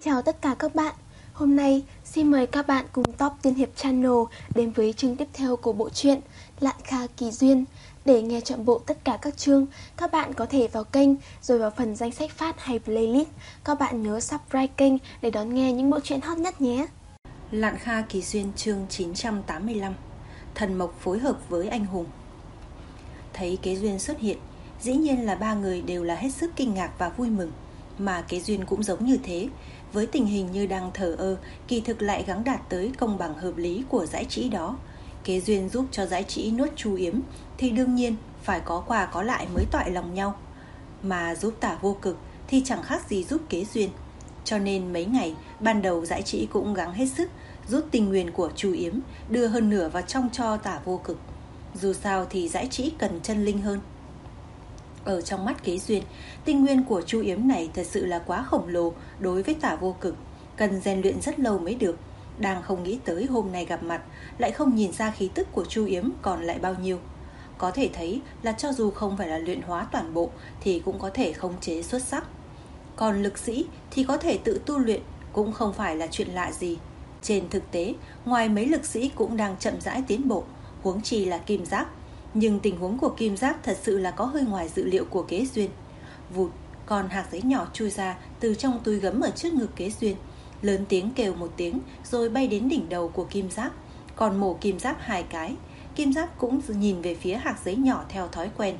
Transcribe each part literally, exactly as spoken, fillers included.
Chào tất cả các bạn. Hôm nay xin mời các bạn cùng Top Tiên Hiệp Channel đến với chương tiếp theo của bộ truyện Lạn Kha Kỳ Duyên. Để nghe trọn bộ tất cả các chương, các bạn có thể vào kênh rồi vào phần danh sách phát hay playlist. Các bạn nhớ subscribe kênh để đón nghe những bộ truyện hot nhất nhé. Lạn Kha Kỳ Duyên chương chín trăm tám mươi lăm. Thần Mộc phối hợp với anh hùng. Thấy Kế Duyên xuất hiện, dĩ nhiên là ba người đều là hết sức kinh ngạc và vui mừng. Mà Kế Duyên cũng giống như thế. Với tình hình như đang thờ ơ, kỳ thực lại gắng đạt tới công bằng hợp lý của Dãi Trĩ đó. Kế Duyên giúp cho Dãi Trĩ nuốt Chu Yếm thì đương nhiên phải có quà có lại mới toại lòng nhau. Mà giúp Tả Vô Cực thì chẳng khác gì giúp Kế Duyên. Cho nên mấy ngày ban đầu Dãi Trĩ cũng gắng hết sức rút tinh nguyên của Chu Yếm, đưa hơn nửa vào trong cho Tả Vô Cực. Dù sao thì Dãi Trĩ cần chân linh hơn. Ở trong mắt Kế Duyên, tinh nguyên của Chu Yếm này thật sự là quá khổng lồ đối với Tả Vô Cực, cần rèn luyện rất lâu mới được. Đang không nghĩ tới hôm nay gặp mặt, lại không nhìn ra khí tức của Chu Yếm còn lại bao nhiêu. Có thể thấy là cho dù không phải là luyện hóa toàn bộ thì cũng có thể khống chế xuất sắc. Còn lực sĩ thì có thể tự tu luyện, cũng không phải là chuyện lạ gì. Trên thực tế, ngoài mấy lực sĩ cũng đang chậm rãi tiến bộ, huống chi là Kim Giáp. Nhưng tình huống của Kim Giáp thật sự là có hơi ngoài dự liệu của Kế Duyên. Vụt, con hạt giấy nhỏ chui ra từ trong túi gấm ở trước ngực Kế Duyên, lớn tiếng kêu một tiếng rồi bay đến đỉnh đầu của Kim Giáp. Còn mổ Kim Giáp hai cái, Kim Giáp cũng nhìn về phía hạt giấy nhỏ theo thói quen.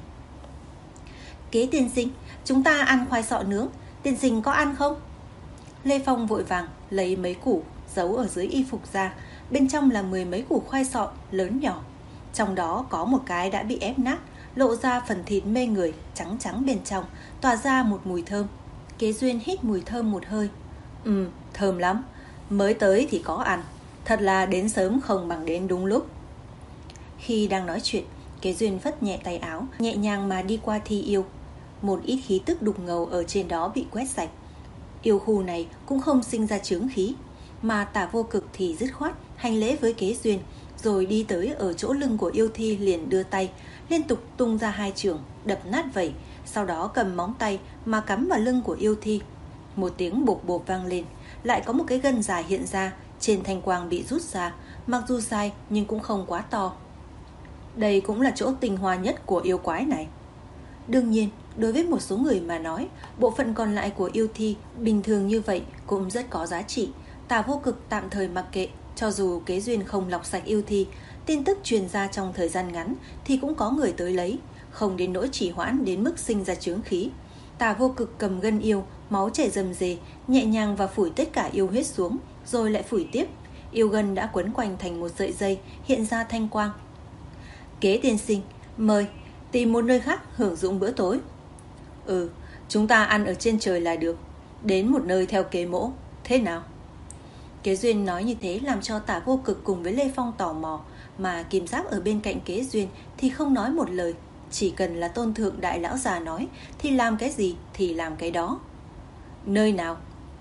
Kế tiên sinh, chúng ta ăn khoai sọ nướng, tiên sinh có ăn không? Lê Phong vội vàng lấy mấy củ giấu ở dưới y phục ra, bên trong là mười mấy củ khoai sọ lớn nhỏ. Trong đó có một cái đã bị ép nát, lộ ra phần thịt mê người, trắng trắng bên trong, tỏa ra một mùi thơm. Kế Duyên hít mùi thơm một hơi. Ừ, thơm lắm, mới tới thì có ăn, thật là đến sớm không bằng đến đúng lúc. Khi đang nói chuyện, Kế Duyên phất nhẹ tay áo, nhẹ nhàng mà đi qua thi yêu. Một ít khí tức đục ngầu ở trên đó bị quét sạch. Yêu khu này cũng không sinh ra chướng khí, mà Tả Vô Cực thì dứt khoát hành lễ với Kế Duyên, rồi đi tới ở chỗ lưng của yêu thi liền đưa tay, liên tục tung ra hai chưởng, đập nát vảy, sau đó cầm móng tay mà cắm vào lưng của yêu thi. Một tiếng bộp bộp vang lên, lại có một cái gân dài hiện ra, trên thanh quang bị rút ra, mặc dù dài nhưng cũng không quá to. Đây cũng là chỗ tinh hoa nhất của yêu quái này. Đương nhiên, đối với một số người mà nói, bộ phận còn lại của yêu thi bình thường như vậy cũng rất có giá trị. Tả Vô Cực tạm thời mặc kệ, cho dù Kế Duyên không lọc sạch yêu thi, tin tức truyền ra trong thời gian ngắn thì cũng có người tới lấy, không đến nỗi trì hoãn đến mức sinh ra chướng khí. Tả Vô Cực cầm gân yêu, máu chảy rầm rề, nhẹ nhàng và phủi tất cả yêu huyết xuống, rồi lại phủi tiếp. Yêu gân đã quấn quanh thành một sợi dây, hiện ra thanh quang. Kế tiên sinh, mời, tìm một nơi khác hưởng dụng bữa tối. Ừ, chúng ta ăn ở trên trời là được, đến một nơi theo kế mỗ, thế nào? Kế Duyên nói như thế làm cho Tả Vô Cực cùng với Lê Phong tò mò, mà Kim Giáp ở bên cạnh Kế Duyên thì không nói một lời. Chỉ cần là Tôn Thượng Đại Lão già nói thì làm cái gì thì làm cái đó. Nơi nào?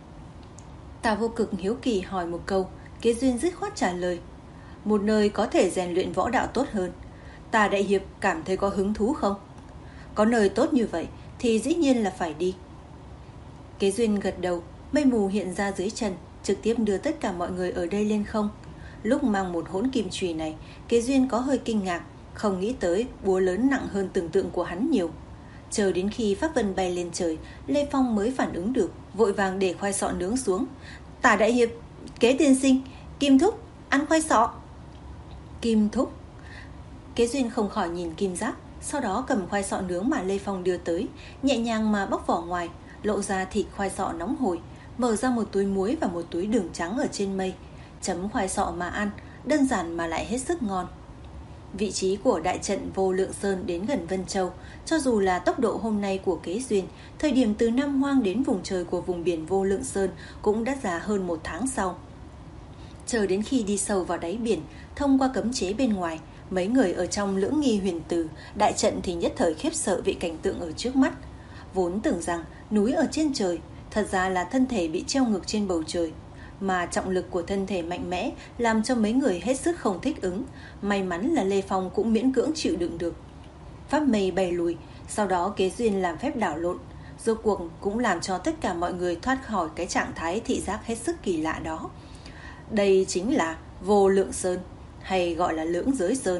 Tả Vô Cực hiếu kỳ hỏi một câu, Kế Duyên dứt khoát trả lời. Một nơi có thể rèn luyện võ đạo tốt hơn. Tả Đại Hiệp cảm thấy có hứng thú không? Có nơi tốt như vậy thì dĩ nhiên là phải đi. Kế Duyên gật đầu, mây mù hiện ra dưới chân, trực tiếp đưa tất cả mọi người ở đây lên không. Lúc mang một hỗn kim chùy này, Kế Duyên có hơi kinh ngạc, không nghĩ tới búa lớn nặng hơn tưởng tượng của hắn nhiều. Chờ đến khi pháp vân bay lên trời, Lê Phong mới phản ứng được, vội vàng để khoai sọ nướng xuống. Tả Đại Hiệp, Kế tiên sinh, Kim Thúc, ăn khoai sọ. Kim Thúc? Kế Duyên không khỏi nhìn Kim Giáp, sau đó cầm khoai sọ nướng mà Lê Phong đưa tới, nhẹ nhàng mà bóc vỏ ngoài, lộ ra thịt khoai sọ nóng hổi, mở ra một túi muối và một túi đường trắng ở trên mây, chấm khoai sọ mà ăn, đơn giản mà lại hết sức ngon. Vị trí của đại trận Vô Lượng Sơn đến gần Vân Châu, cho dù là tốc độ hôm nay của Kế Duyên, thời điểm từ Nam Hoang đến vùng trời của vùng biển Vô Lượng Sơn cũng đã già hơn một tháng sau. Chờ đến khi đi sâu vào đáy biển, thông qua cấm chế bên ngoài, mấy người ở trong Lưỡng Nghi Huyền Từ đại trận thì nhất thời khiếp sợ vì cảnh tượng ở trước mắt. Vốn tưởng rằng núi ở trên trời, thật ra là thân thể bị treo ngược trên bầu trời, mà trọng lực của thân thể mạnh mẽ làm cho mấy người hết sức không thích ứng. May mắn là Lê Phong cũng miễn cưỡng chịu đựng được. Pháp mây bay lùi, sau đó Kế Duyên làm phép đảo lộn, rốt cuộc cũng làm cho tất cả mọi người thoát khỏi cái trạng thái thị giác hết sức kỳ lạ đó. Đây chính là Vô Lượng Sơn, hay gọi là Lưỡng Giới Sơn.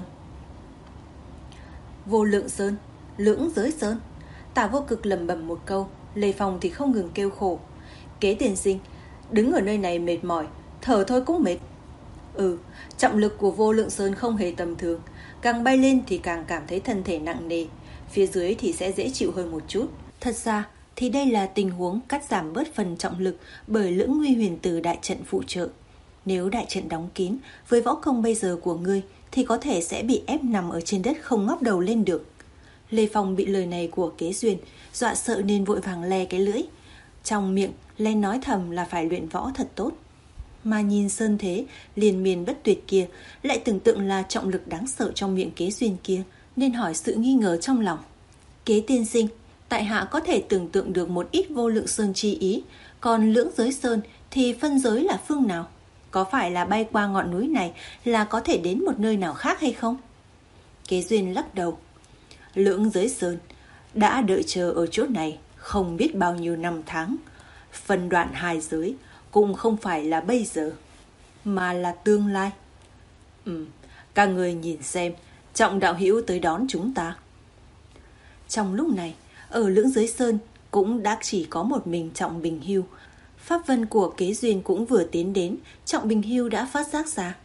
Vô Lượng Sơn, Lưỡng Giới Sơn. Tả Vô Cực lẩm bẩm một câu, Lê Phong thì không ngừng kêu khổ. Kế tiên sinh, đứng ở nơi này mệt mỏi, thở thôi cũng mệt. Ừ, trọng lực của Vô Lượng Sơn không hề tầm thường, càng bay lên thì càng cảm thấy thân thể nặng nề, phía dưới thì sẽ dễ chịu hơn một chút. Thật ra thì đây là tình huống cắt giảm bớt phần trọng lực bởi Lưỡng Nguy Huyền Từ đại trận phụ trợ. Nếu đại trận đóng kín, với võ công bây giờ của ngươi thì có thể sẽ bị ép nằm ở trên đất không ngóc đầu lên được. Lê Phong bị lời này của Kế Duyên dọa sợ nên vội vàng le cái lưỡi, trong miệng len nói thầm là phải luyện võ thật tốt. Mà nhìn sơn thế liên miên bất tuyệt kia, lại tưởng tượng là trọng lực đáng sợ trong miệng Kế Duyên kia, nên hỏi sự nghi ngờ trong lòng. Kế tiên sinh, tại hạ có thể tưởng tượng được một ít Vô Lượng Sơn chi ý, còn Lưỡng Giới Sơn thì phân giới là phương nào? Có phải là bay qua ngọn núi này là có thể đến một nơi nào khác hay không? Kế Duyên lắc đầu. Lưỡng Giới Sơn đã đợi chờ ở chỗ này không biết bao nhiêu năm tháng. Phân đoạn hai giới cũng không phải là bây giờ, mà là tương lai. Ừ, các người nhìn xem, Trọng đạo hữu tới đón chúng ta. Trong lúc này, ở Lưỡng Giới Sơn cũng đã chỉ có một mình Trọng Bình Hưu. Pháp vân của Kế Duyên cũng vừa tiến đến, Trọng Bình Hưu đã phát giác ra.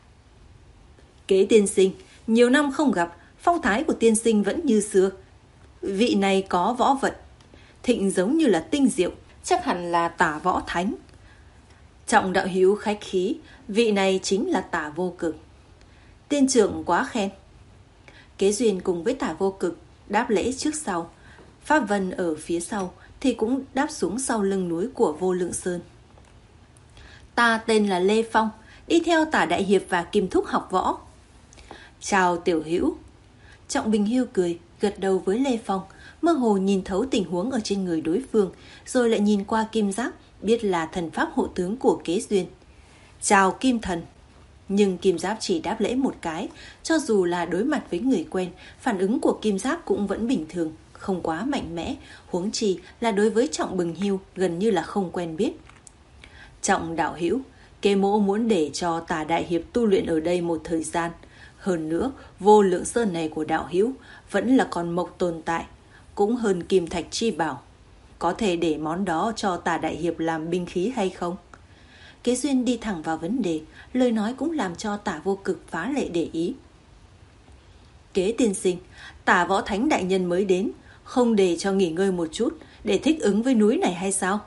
Kế tiên sinh, nhiều năm không gặp, phong thái của tiên sinh vẫn như xưa. Vị này có võ vật thịnh giống như là tinh diệu, chắc hẳn là Tả Võ Thánh. Trọng đạo hữu khách khí, vị này chính là Tả Vô Cực. Tiên trưởng quá khen. Kế Duyên cùng với Tả Vô Cực đáp lễ trước sau. Pháp vân ở phía sau thì cũng đáp xuống sau lưng núi của Vô Lượng Sơn. Ta tên là Lê Phong, đi theo Tả Đại Hiệp và Kim Thúc học võ. Chào tiểu hữu. Trọng Bình Hưu cười, gật đầu với Lê Phong, mơ hồ nhìn thấu tình huống ở trên người đối phương, rồi lại nhìn qua kim giáp, biết là thần pháp hộ tướng của Kế Duyên. Chào Kim Thần. Nhưng kim giáp chỉ đáp lễ một cái, cho dù là đối mặt với người quen, phản ứng của kim giáp cũng vẫn bình thường, không quá mạnh mẽ, huống chi là đối với Trọng Bình Hưu gần như là không quen biết. Trọng đạo hữu, Kế mỗ muốn để cho Tả Đại Hiệp tu luyện ở đây một thời gian. Hơn nữa, Vô Lượng Sơn này của đạo hữu vẫn là còn mộc tồn tại, cũng hơn kim thạch chi bảo. Có thể để món đó cho Tả Đại Hiệp làm binh khí hay không? Kế Duyên đi thẳng vào vấn đề, lời nói cũng làm cho Tả Vô Cực phá lệ để ý. Kế tiên sinh, Tả Võ Thánh đại nhân mới đến, không để cho nghỉ ngơi một chút để thích ứng với núi này hay sao?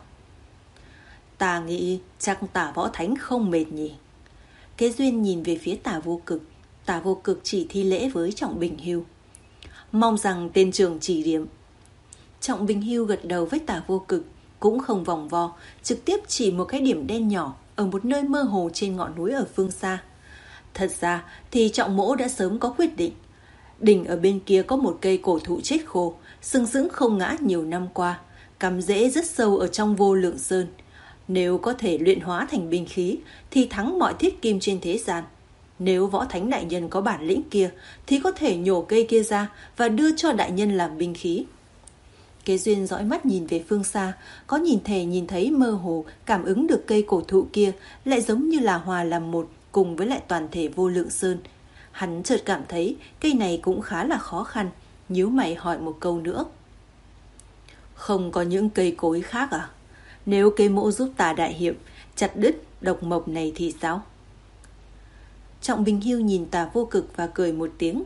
Ta nghĩ chắc Tả Võ Thánh không mệt nhỉ. Kế Duyên nhìn về phía Tả Vô Cực. Tả Vô Cực chỉ thi lễ với Trọng Bình Hưu. Mong rằng tên trưởng chỉ điểm. Trọng Bình Hưu gật đầu với Tả Vô Cực, cũng không vòng vo, trực tiếp chỉ một cái điểm đen nhỏ ở một nơi mơ hồ trên ngọn núi ở phương xa. Thật ra thì Trọng mỗ đã sớm có quyết định. Đỉnh ở bên kia có một cây cổ thụ chết khô, sừng sững không ngã nhiều năm qua, cắm rễ rất sâu ở trong Vô Lượng Sơn. Nếu có thể luyện hóa thành binh khí thì thắng mọi thiết kim trên thế gian. Nếu Võ Thánh đại nhân có bản lĩnh kia thì có thể nhổ cây kia ra và đưa cho đại nhân làm binh khí. Kế Duyên dõi mắt nhìn về phương xa, có nhìn thể nhìn thấy mơ hồ, cảm ứng được cây cổ thụ kia lại giống như là hòa làm một cùng với lại toàn thể Vô Lượng Sơn. Hắn chợt cảm thấy cây này cũng khá là khó khăn, nhíu mày hỏi một câu nữa. Không có những cây cối khác à? Nếu Kế mỗ giúp Tả Đại Hiệp chặt đứt độc mộc này thì sao? Trọng Bình Hưu nhìn Tả Vô Cực và cười một tiếng.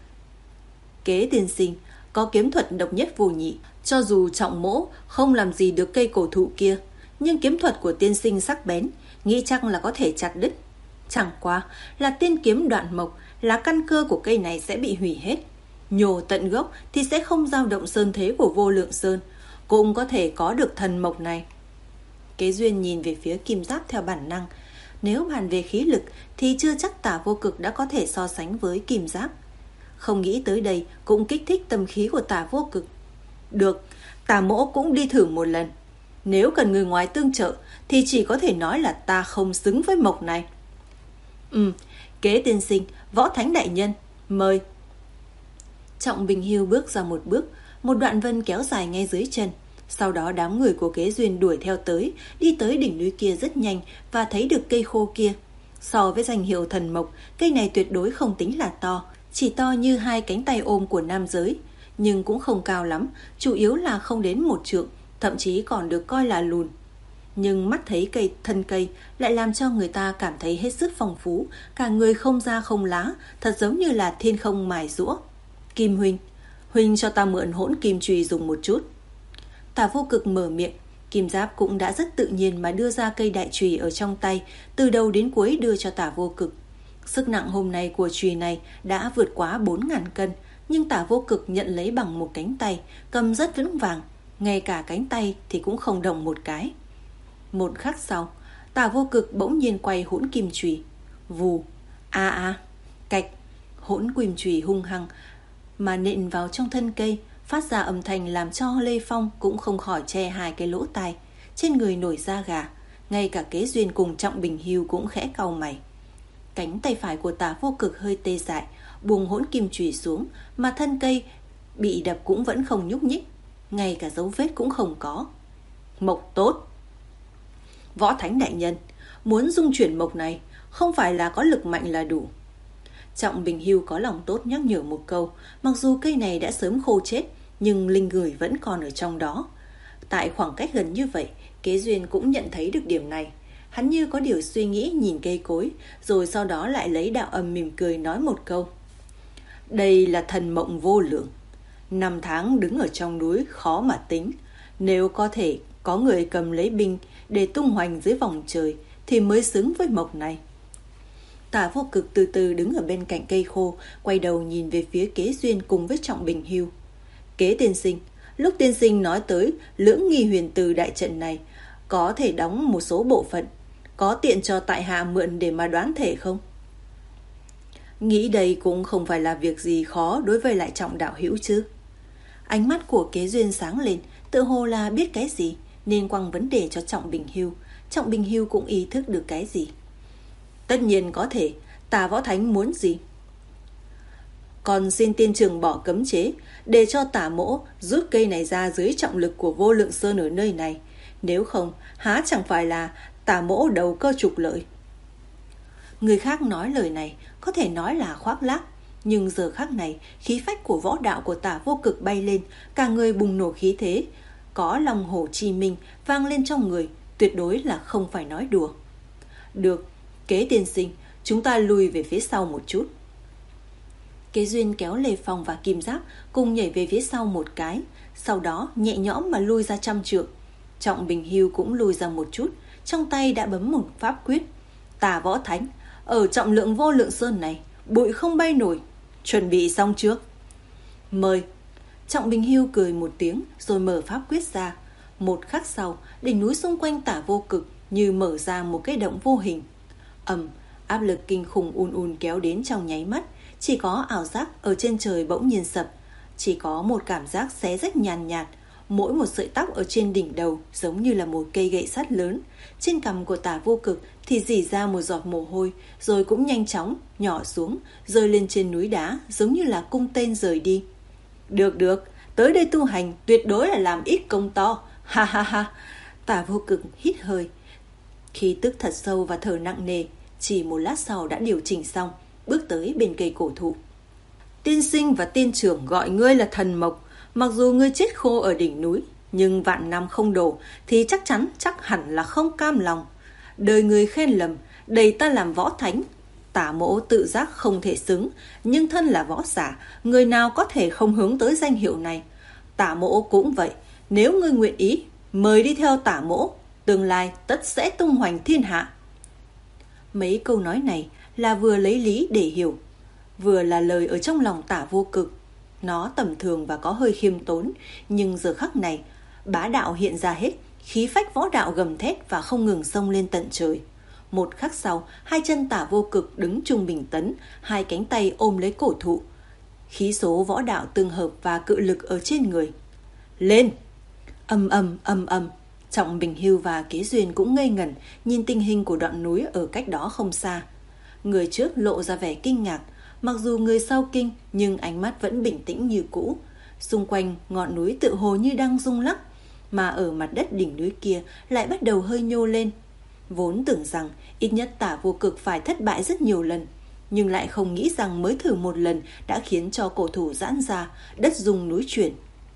Kế tiên sinh có kiếm thuật độc nhất vô nhị, cho dù Trọng mỗ không làm gì được cây cổ thụ kia, nhưng kiếm thuật của tiên sinh sắc bén, nghĩ chắc là có thể chặt đứt. Chẳng qua là tiên kiếm đoạn mộc, là căn cơ của cây này sẽ bị hủy hết. Nhổ tận gốc thì sẽ không dao động sơn thế của Vô Lượng Sơn, cũng có thể có được thần mộc này. Kế Duyên nhìn về phía kim giáp theo bản năng. Nếu bàn về khí lực thì chưa chắc Tả Vô Cực đã có thể so sánh với kim giáp. Không nghĩ tới đây cũng kích thích tâm khí của Tả Vô Cực. Được, Tả mỗ cũng đi thử một lần. Nếu cần người ngoài tương trợ thì chỉ có thể nói là ta không xứng với mộc này. Ừ, Kế tiên sinh, Võ Thánh đại nhân, mời. Trọng Bình Hưu bước ra một bước, một đoạn vân kéo dài ngay dưới chân. Sau đó đám người của Kế Duyên đuổi theo tới, đi tới đỉnh núi kia rất nhanh và thấy được cây khô kia. So với danh hiệu thần mộc, cây này tuyệt đối không tính là to, chỉ to như hai cánh tay ôm của nam giới, nhưng cũng không cao lắm, chủ yếu là không đến một trượng, thậm chí còn được coi là lùn. Nhưng mắt thấy cây thân cây lại làm cho người ta cảm thấy hết sức phong phú, cả người không da không lá, thật giống như là thiên không mài giũa. Kim huynh, huynh cho ta mượn hỗn kim chùy dùng một chút. Tả Vô Cực mở miệng, Kim Giáp cũng đã rất tự nhiên mà đưa ra cây đại chùy ở trong tay, từ đầu đến cuối đưa cho Tả Vô Cực. Sức nặng hôm nay của chùy này đã vượt quá bốn ngàn cân, nhưng Tả Vô Cực nhận lấy bằng một cánh tay, cầm rất vững vàng, ngay cả cánh tay thì cũng không động một cái. Một khắc sau, Tả Vô Cực bỗng nhiên quay hỗn kim chùy, vù, a a, cạch, hỗn kim chùy hung hăng mà nện vào trong thân cây, phát ra âm thanh làm cho Lê Phong cũng không khỏi che hai cái lỗ tai, trên người nổi da gà, ngay cả Kế Duyên cùng Trọng Bình Hưu cũng khẽ cau mày. Cánh tay phải của Tả Vô Cực hơi tê dại, buông hỗn kim chùy xuống, mà thân cây bị đập cũng vẫn không nhúc nhích, ngay cả dấu vết cũng không có. Mộc tốt. Võ Thánh đại nhân, muốn dung chuyển mộc này không phải là có lực mạnh là đủ. Trọng Bình Hưu có lòng tốt nhắc nhở một câu, mặc dù cây này đã sớm khô chết, nhưng linh người vẫn còn ở trong đó. Tại khoảng cách gần như vậy, Kế Duyên cũng nhận thấy được điểm này. Hắn như có điều suy nghĩ nhìn cây cối, rồi sau đó lại lấy đạo âm mỉm cười nói một câu. Đây là thần mộng vô lượng. Năm tháng đứng ở trong núi khó mà tính. Nếu có thể có người cầm lấy binh để tung hoành dưới vòng trời thì mới xứng với mộc này. Tả Vô Cực từ từ đứng ở bên cạnh cây khô, quay đầu nhìn về phía Kế Duyên cùng với Trọng Bình Hưu. Kế tiên sinh, lúc tiên sinh nói tới lưỡng nghi huyền từ đại trận này có thể đóng một số bộ phận, có tiện cho tại hạ mượn để mà đoán thể không? Nghĩ đây cũng không phải là việc gì khó đối với lại Trọng đạo hữu chứ. Ánh mắt của Kế Duyên sáng lên, tự hồ là biết cái gì nên quăng vấn đề cho Trọng Bình Hưu. Trọng Bình Hưu cũng ý thức được cái gì. Tất nhiên có thể, Tả Võ Thánh muốn gì? Còn xin tiên trường bỏ cấm chế, để cho Tả Mỗ rút cây này ra dưới trọng lực của Vô Lượng Sơn ở nơi này. Nếu không, há chẳng phải là Tả Mỗ đầu cơ trục lợi. Người khác nói lời này có thể nói là khoác lác, nhưng giờ khắc này khí phách của võ đạo của Tả Vô Cực bay lên, cả người bùng nổ khí thế, có lòng hổ chi minh vang lên trong người, tuyệt đối là không phải nói đùa. Được, Kế tiên sinh, chúng ta lùi về phía sau một chút. Kế Duyên kéo Lê Phong và Kim Giáp cùng nhảy về phía sau một cái, sau đó nhẹ nhõm mà lui ra trăm trượng. Trọng Bình Hưu cũng lùi ra một chút, trong tay đã bấm một pháp quyết. Tả Võ Thánh, ở trọng lượng Vô Lượng Sơn này, bụi không bay nổi, chuẩn bị xong trước. Mời. Trọng Bình Hưu cười một tiếng rồi mở pháp quyết ra. Một khắc sau, đỉnh núi xung quanh Tả Vô Cực như mở ra một cái động vô hình. Ầm, áp lực kinh khủng ùn ùn kéo đến trong nháy mắt, chỉ có ảo giác ở trên trời bỗng nhiên sập, chỉ có một cảm giác xé rách nhàn nhạt, mỗi một sợi tóc ở trên đỉnh đầu giống như là một cây gậy sắt lớn. Trên cằm của Tả Vô Cực thì rỉ ra một giọt mồ hôi, rồi cũng nhanh chóng nhỏ xuống, rơi lên trên núi đá, giống như là cung tên rời đi. Được được, tới đây tu hành tuyệt đối là làm ít công to, ha ha ha. Tả Vô Cực hít hơi, khí tức thật sâu và thở nặng nề, chỉ một lát sau đã điều chỉnh xong, bước tới bên cây cổ thụ. Tiên sinh và tiên trưởng gọi ngươi là thần mộc, mặc dù ngươi chết khô ở đỉnh núi, nhưng vạn năm không đổ thì chắc chắn chắc hẳn là không cam lòng. Đời người khen lầm, đầy ta làm võ thánh. Tả Mỗ tự giác không thể xứng, nhưng thân là võ giả, người nào có thể không hướng tới danh hiệu này. Tả Mỗ cũng vậy, nếu ngươi nguyện ý, mời đi theo Tả Mỗ, tương lai tất sẽ tung hoành thiên hạ. Mấy câu nói này là vừa lấy lý để hiểu, vừa là lời ở trong lòng Tả Vô Cực. Nó tầm thường và có hơi khiêm tốn, nhưng giờ khắc này bá đạo hiện ra hết, khí phách võ đạo gầm thét và không ngừng xông lên tận trời. Một khắc sau, hai chân Tả Vô Cực đứng trung bình tấn, hai cánh tay ôm lấy cổ thụ. Khí số võ đạo tương hợp và cự lực ở trên người. Lên! Âm âm âm âm. Trọng Bình Hưu và Kế Duyên cũng ngây ngẩn nhìn tình hình của đoạn núi ở cách đó không xa. Người trước lộ ra vẻ kinh ngạc, mặc dù người sau kinh nhưng ánh mắt vẫn bình tĩnh như cũ. Xung quanh ngọn núi tự hồ như đang rung lắc. mà ở mặt đất đỉnh núi kia lại bắt đầu hơi nhô lên. Vốn tưởng rằng ít nhất Tả Vô Cực phải thất bại rất nhiều lần, nhưng lại không nghĩ rằng mới thử một lần đã khiến cho cổ thủ giãn ra, đất rung núi chuyển.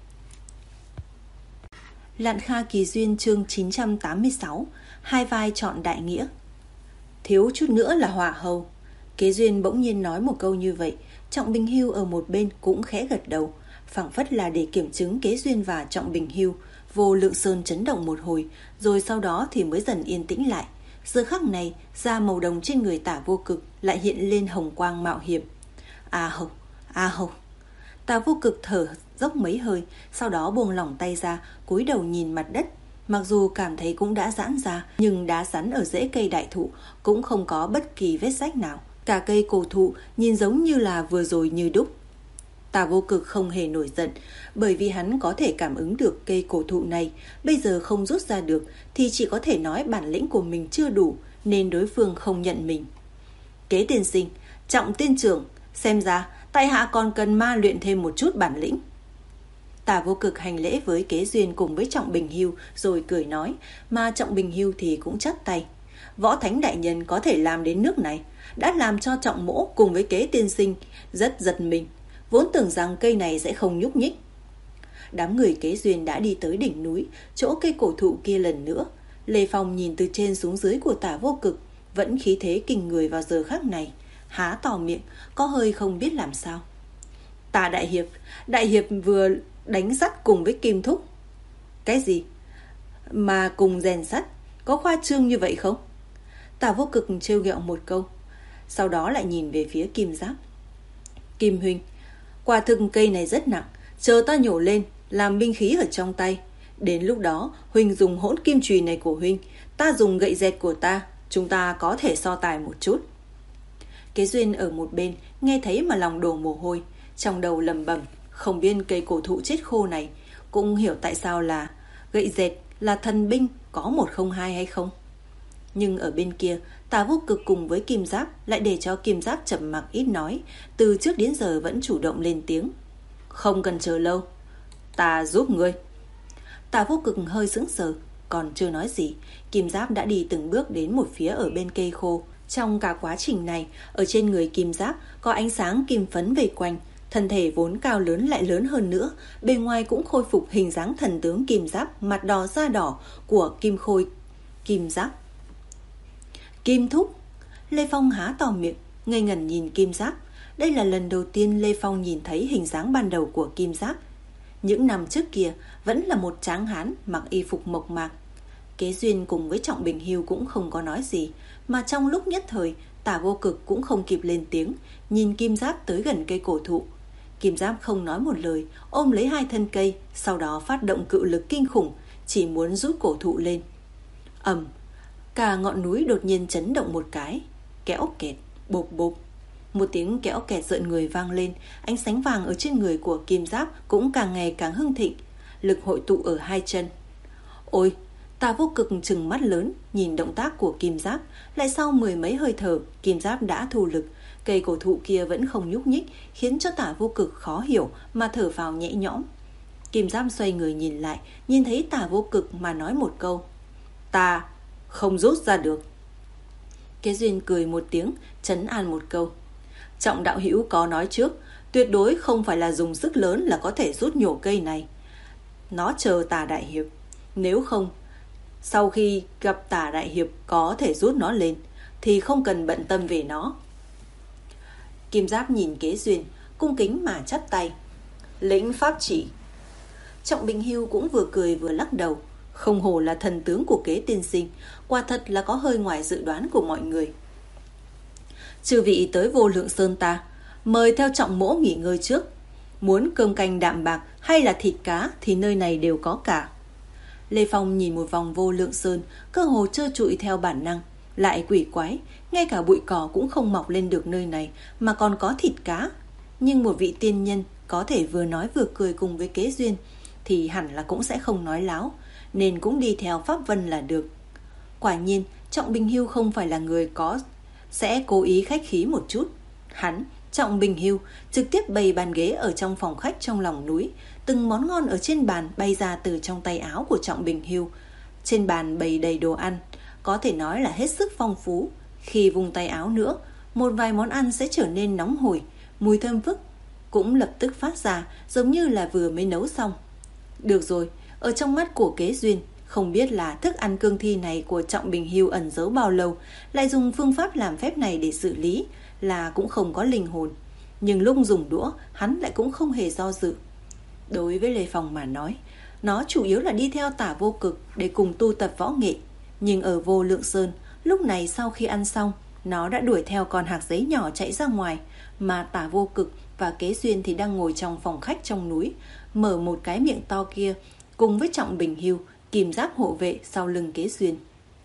Lạn Kha Kỳ Duyên chương chín trăm tám mươi sáu, hai vai chọn đại nghĩa. Thiếu chút nữa là hỏa hầu. Kế Duyên bỗng nhiên nói một câu như vậy, Trọng Bình Hưu ở một bên cũng khẽ gật đầu, phảng phất là để kiểm chứng Kế Duyên và Trọng Bình Hưu. Vô Lượng Sơn chấn động một hồi, rồi sau đó thì mới dần yên tĩnh lại. Giờ khắc này, da màu đồng trên người Tả Vô Cực lại hiện lên hồng quang mạo hiểm. A hộc, a hộc. Tả Vô Cực thở dốc mấy hơi, sau đó buông lỏng tay ra, cúi đầu nhìn mặt đất. Mặc dù cảm thấy cũng đã giãn ra, nhưng đá rắn ở rễ cây đại thụ cũng không có bất kỳ vết rách nào. Cả cây cổ thụ nhìn giống như là vừa rồi như đúc. Tả Vô Cực không hề nổi giận, bởi vì hắn có thể cảm ứng được cây cổ thụ này bây giờ không rút ra được thì chỉ có thể nói bản lĩnh của mình chưa đủ, nên đối phương không nhận mình. Kế tiên sinh, Trọng tiên trưởng, xem ra tại hạ còn cần ma luyện thêm một chút bản lĩnh. Tả Vô Cực hành lễ với Kế Duyên cùng với Trọng Bình Hưu rồi cười nói, mà Trọng Bình Hưu thì cũng chắp tay. Võ Thánh đại nhân có thể làm đến nước này, đã làm cho Trọng mỗ cùng với Kế tiên sinh rất giật mình, vốn tưởng rằng cây này sẽ không nhúc nhích. Đám người Kế Duyên đã đi tới đỉnh núi, chỗ cây cổ thụ kia lần nữa. Lê Phong nhìn từ trên xuống dưới của Tả Vô Cực, vẫn khí thế kinh người vào giờ khắc này, há to miệng, có hơi không biết làm sao. Tả đại hiệp, đại hiệp vừa đánh sắt cùng với Kim Thúc. Cái gì? Mà cùng rèn sắt, có khoa trương như vậy không? Tả Vô Cực trêu ghẹo một câu, sau đó lại nhìn về phía Kim Giáp. Kim huynh, quả thực cây này rất nặng, chờ ta nhổ lên làm binh khí ở trong tay. Đến lúc đó huynh dùng hỗn kim chùy này của huynh, ta dùng gậy dẹt của ta, chúng ta có thể so tài một chút. Kế Duyên ở một bên nghe thấy mà lòng đổ mồ hôi, trong đầu lầm bầm, không biết cây cổ thụ chết khô này cũng hiểu tại sao là gậy dẹt là thần binh có một không hai hay không. Nhưng ở bên kia, Tả Vô Cực cùng với Kim Giáp lại để cho Kim Giáp trầm mặc ít nói, từ trước đến giờ vẫn chủ động lên tiếng. Không cần chờ lâu, ta giúp ngươi. Tả Vô Cực hơi sững sờ, còn chưa nói gì, Kim Giáp đã đi từng bước đến một phía ở bên cây khô. Trong cả quá trình này, ở trên người Kim Giáp có ánh sáng kim phấn vây quanh, thân thể vốn cao lớn lại lớn hơn nữa, bề ngoài cũng khôi phục hình dáng thần tướng Kim Giáp mặt đỏ da đỏ của Kim Khôi Kim Giáp. Kim Thúc. Lê Phong há to miệng, ngây ngẩn nhìn Kim Giáp. Đây là lần đầu tiên Lê Phong nhìn thấy hình dáng ban đầu của Kim Giáp. Những năm trước kia vẫn là một tráng hán mặc y phục mộc mạc. Kế Duyên cùng với Trọng Bình Hưu cũng không có nói gì, mà trong lúc nhất thời Tả Vô Cực cũng không kịp lên tiếng, nhìn Kim Giáp tới gần cây cổ thụ. Kim Giáp không nói một lời, ôm lấy hai thân cây, sau đó phát động cự lực kinh khủng, chỉ muốn rút cổ thụ lên. Ầm, cả ngọn núi đột nhiên chấn động một cái, kéo kẹt, bộp bộp. Một tiếng kéo kẹt rợn người vang lên, ánh sáng vàng ở trên người của Kim Giáp cũng càng ngày càng hưng thịnh, lực hội tụ ở hai chân. Ôi, Tả Vô Cực trừng mắt lớn nhìn động tác của Kim Giáp, lại sau mười mấy hơi thở, Kim Giáp đã thu lực, cây cổ thụ kia vẫn không nhúc nhích, khiến cho Tả Vô Cực khó hiểu mà thở phào nhẹ nhõm. Kim Giáp xoay người nhìn lại, nhìn thấy Tả Vô Cực mà nói một câu: ta không rút ra được. Kế Duyên cười một tiếng, trấn an một câu: Trọng đạo hữu có nói trước, tuyệt đối không phải là dùng sức lớn là có thể rút nhổ cây này. Nó chờ Tả đại hiệp, nếu không, sau khi gặp Tả đại hiệp có thể rút nó lên, thì không cần bận tâm về nó. Kim Giáp nhìn Kế Duyên, cung kính mà chắp tay: lĩnh pháp chỉ. Trọng Bình Hưu cũng vừa cười vừa lắc đầu, không hổ là thần tướng của Kế tiên sinh, quả thật là có hơi ngoài dự đoán của mọi người. Chư vị tới Vô Lượng Sơn ta, mời theo Trọng mỗ nghỉ ngơi trước. Muốn cơm canh đạm bạc hay là thịt cá thì nơi này đều có cả. Lê Phong nhìn một vòng Vô Lượng Sơn, cơ hồ trơ trụi theo bản năng, lại quỷ quái, ngay cả bụi cỏ cũng không mọc lên được nơi này mà còn có thịt cá. Nhưng một vị tiên nhân có thể vừa nói vừa cười cùng với Kế Duyên thì hẳn là cũng sẽ không nói láo, nên cũng đi theo pháp vân là được. Quả nhiên, Trọng Bình Hưu không phải là người có sẽ cố ý khách khí một chút. Hắn, Trọng Bình Hưu, trực tiếp bày bàn ghế ở trong phòng khách trong lòng núi, từng món ngon ở trên bàn bay ra từ trong tay áo của Trọng Bình Hưu. Trên bàn bày đầy đồ ăn, có thể nói là hết sức phong phú. Khi vung tay áo nữa, một vài món ăn sẽ trở nên nóng hổi, mùi thơm phức cũng lập tức phát ra, giống như là vừa mới nấu xong. Được rồi, ở trong mắt của Kế Duyên, không biết là thức ăn cương thi này của Trọng Bình Hưu ẩn giấu bao lâu, lại dùng phương pháp làm phép này để xử lý, là cũng không có linh hồn. Nhưng lúc dùng đũa, hắn lại cũng không hề do dự. Đối với Lê Phong mà nói, nó chủ yếu là đi theo Tả Vô Cực để cùng tu tập võ nghệ. Nhưng ở Vô Lượng Sơn, lúc này sau khi ăn xong, nó đã đuổi theo con hạc giấy nhỏ chạy ra ngoài, mà Tả Vô Cực và Kế Duyên thì đang ngồi trong phòng khách trong núi, mở một cái miệng to kia, cùng với Trọng Bình Hưu, kìm giáp hộ vệ sau lưng Kế Duyên.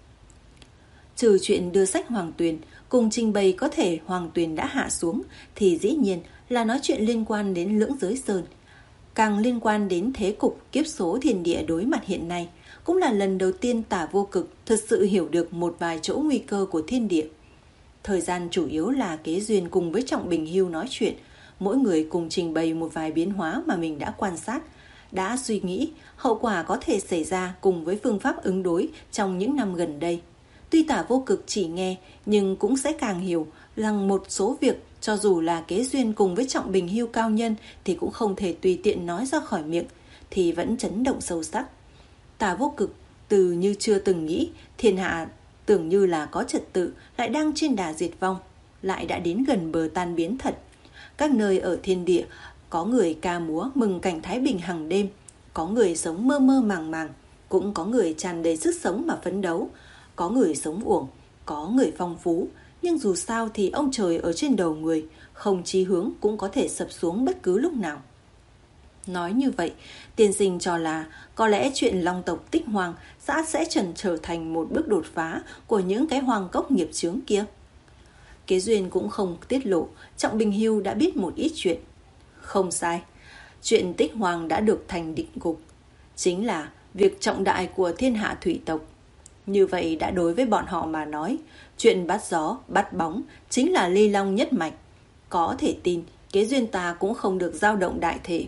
Trừ chuyện đưa sách Hoàng Tuyền cùng trình bày có thể Hoàng Tuyền đã hạ xuống, thì dĩ nhiên là nói chuyện liên quan đến Lưỡng Giới Sơn, càng liên quan đến thế cục kiếp số thiên địa đối mặt hiện nay. Cũng là lần đầu tiên Tả Vô Cực thực sự hiểu được một vài chỗ nguy cơ của thiên địa. Thời gian chủ yếu là Kế Duyên cùng với Trọng Bình Hưu nói chuyện, mỗi người cùng trình bày một vài biến hóa mà mình đã quan sát, đã suy nghĩ hậu quả có thể xảy ra cùng với phương pháp ứng đối trong những năm gần đây. Tuy Tả Vô Cực chỉ nghe, nhưng cũng sẽ càng hiểu rằng một số việc cho dù là Kế Duyên cùng với Trọng Bình Hưu cao nhân thì cũng không thể tùy tiện nói ra khỏi miệng, thì vẫn chấn động sâu sắc. Tả Vô Cực từ như chưa từng nghĩ thiên hạ tưởng như là có trật tự lại đang trên đà diệt vong, lại đã đến gần bờ tan biến thật. Các nơi ở thiên địa có người ca múa mừng cảnh thái bình hàng đêm, có người sống mơ mơ màng màng, cũng có người tràn đầy sức sống mà phấn đấu, có người sống uổng, có người phong phú. Nhưng dù sao thì ông trời ở trên đầu người, không chí hướng cũng có thể sập xuống bất cứ lúc nào. Nói như vậy, tiên sinh cho là có lẽ chuyện Long tộc Tích Hoàng xã sẽ trần trở thành một bước đột phá của những cái hoàng cốc nghiệp chướng kia. Kế Duyên cũng không tiết lộ Trọng Bình Hưu đã biết một ít chuyện. Không sai, chuyện Tích Hoàng đã được thành định cục, chính là việc trọng đại của thiên hạ thủy tộc. Như vậy đã đối với bọn họ mà nói, chuyện bắt gió, bắt bóng chính là ly long nhất mạch. Có thể tin Kế Duyên ta cũng không được dao động đại thể.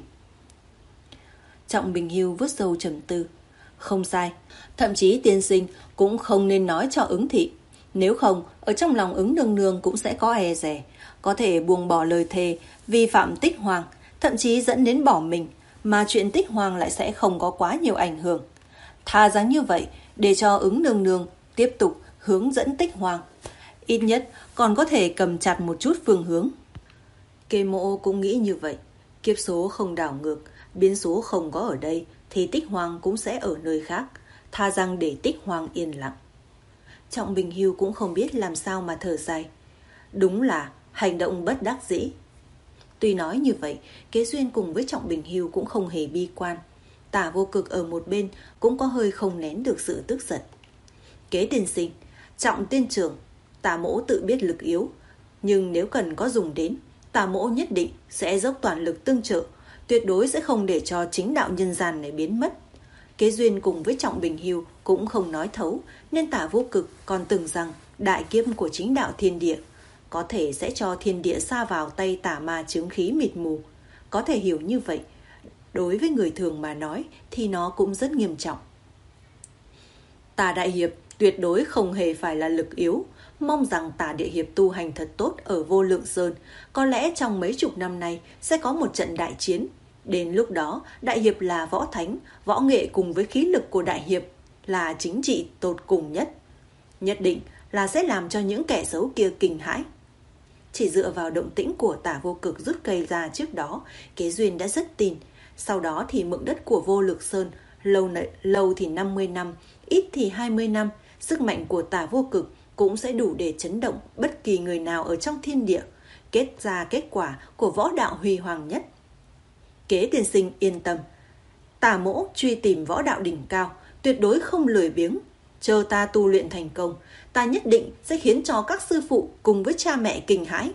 Trọng Bình Hưu vuốt sâu trầm tư. Không sai, thậm chí tiên sinh cũng không nên nói cho Ứng thị. Nếu không, ở trong lòng Ứng nương nương cũng sẽ có e dè, có thể buông bỏ lời thề, vi phạm Tích Hoàng, thậm chí dẫn đến bỏ mình, mà chuyện Tích Hoàng lại sẽ không có quá nhiều ảnh hưởng. Thà rằng như vậy, để cho Ứng nương nương tiếp tục hướng dẫn Tích Hoàng, ít nhất còn có thể cầm chặt một chút phương hướng. Kê Mộ cũng nghĩ như vậy. Kiếp số không đảo ngược, biến số không có ở đây, thì Tích Hoàng cũng sẽ ở nơi khác. Thà rằng để Tích Hoàng yên lặng. Trọng Bình Hưu cũng không biết làm sao mà thở dài. Đúng là hành động bất đắc dĩ. Tuy nói như vậy, Kế Duyên cùng với Trọng Bình Hưu cũng không hề bi quan. Tả Vô Cực ở một bên cũng có hơi không nén được sự tức giận. Kế tiên sinh, Trọng tiên trưởng, Tả mỗ tự biết lực yếu, nhưng nếu cần có dùng đến, Tả mỗ nhất định sẽ dốc toàn lực tương trợ, tuyệt đối sẽ không để cho chính đạo nhân gian này biến mất. Kế Duyên cùng với Trọng Bình Hưu cũng không nói thấu, nên Tả Vô Cực còn tưởng rằng đại kiếm của chính đạo thiên địa có thể sẽ cho thiên địa sa vào tay tà ma chướng khí mịt mù. Có thể hiểu như vậy, đối với người thường mà nói thì nó cũng rất nghiêm trọng. Tà đại hiệp tuyệt đối không hề phải là lực yếu, mong rằng Tà địa hiệp tu hành thật tốt ở Vô Lượng Sơn, có lẽ trong mấy chục năm nay sẽ có một trận đại chiến. Đến lúc đó, đại hiệp là võ thánh, võ nghệ cùng với khí lực của đại hiệp là chính trị tột cùng nhất. Nhất định là sẽ làm cho những kẻ xấu kia kinh hãi. Chỉ dựa vào động tĩnh của Tả Vô Cực rút cây ra trước đó, Kế Duyên đã rất tin. Sau đó thì mượn đất của Vô Lượng Sơn, lâu, lâu thì năm mươi năm, ít thì hai mươi năm, sức mạnh của Tả Vô Cực cũng sẽ đủ để chấn động bất kỳ người nào ở trong thiên địa, kết ra kết quả của võ đạo huy hoàng nhất. Kế tiên sinh yên tâm, Tả mỗ truy tìm võ đạo đỉnh cao, tuyệt đối không lười biếng. Chờ ta tu luyện thành công, ta nhất định sẽ khiến cho các sư phụ cùng với cha mẹ kinh hãi.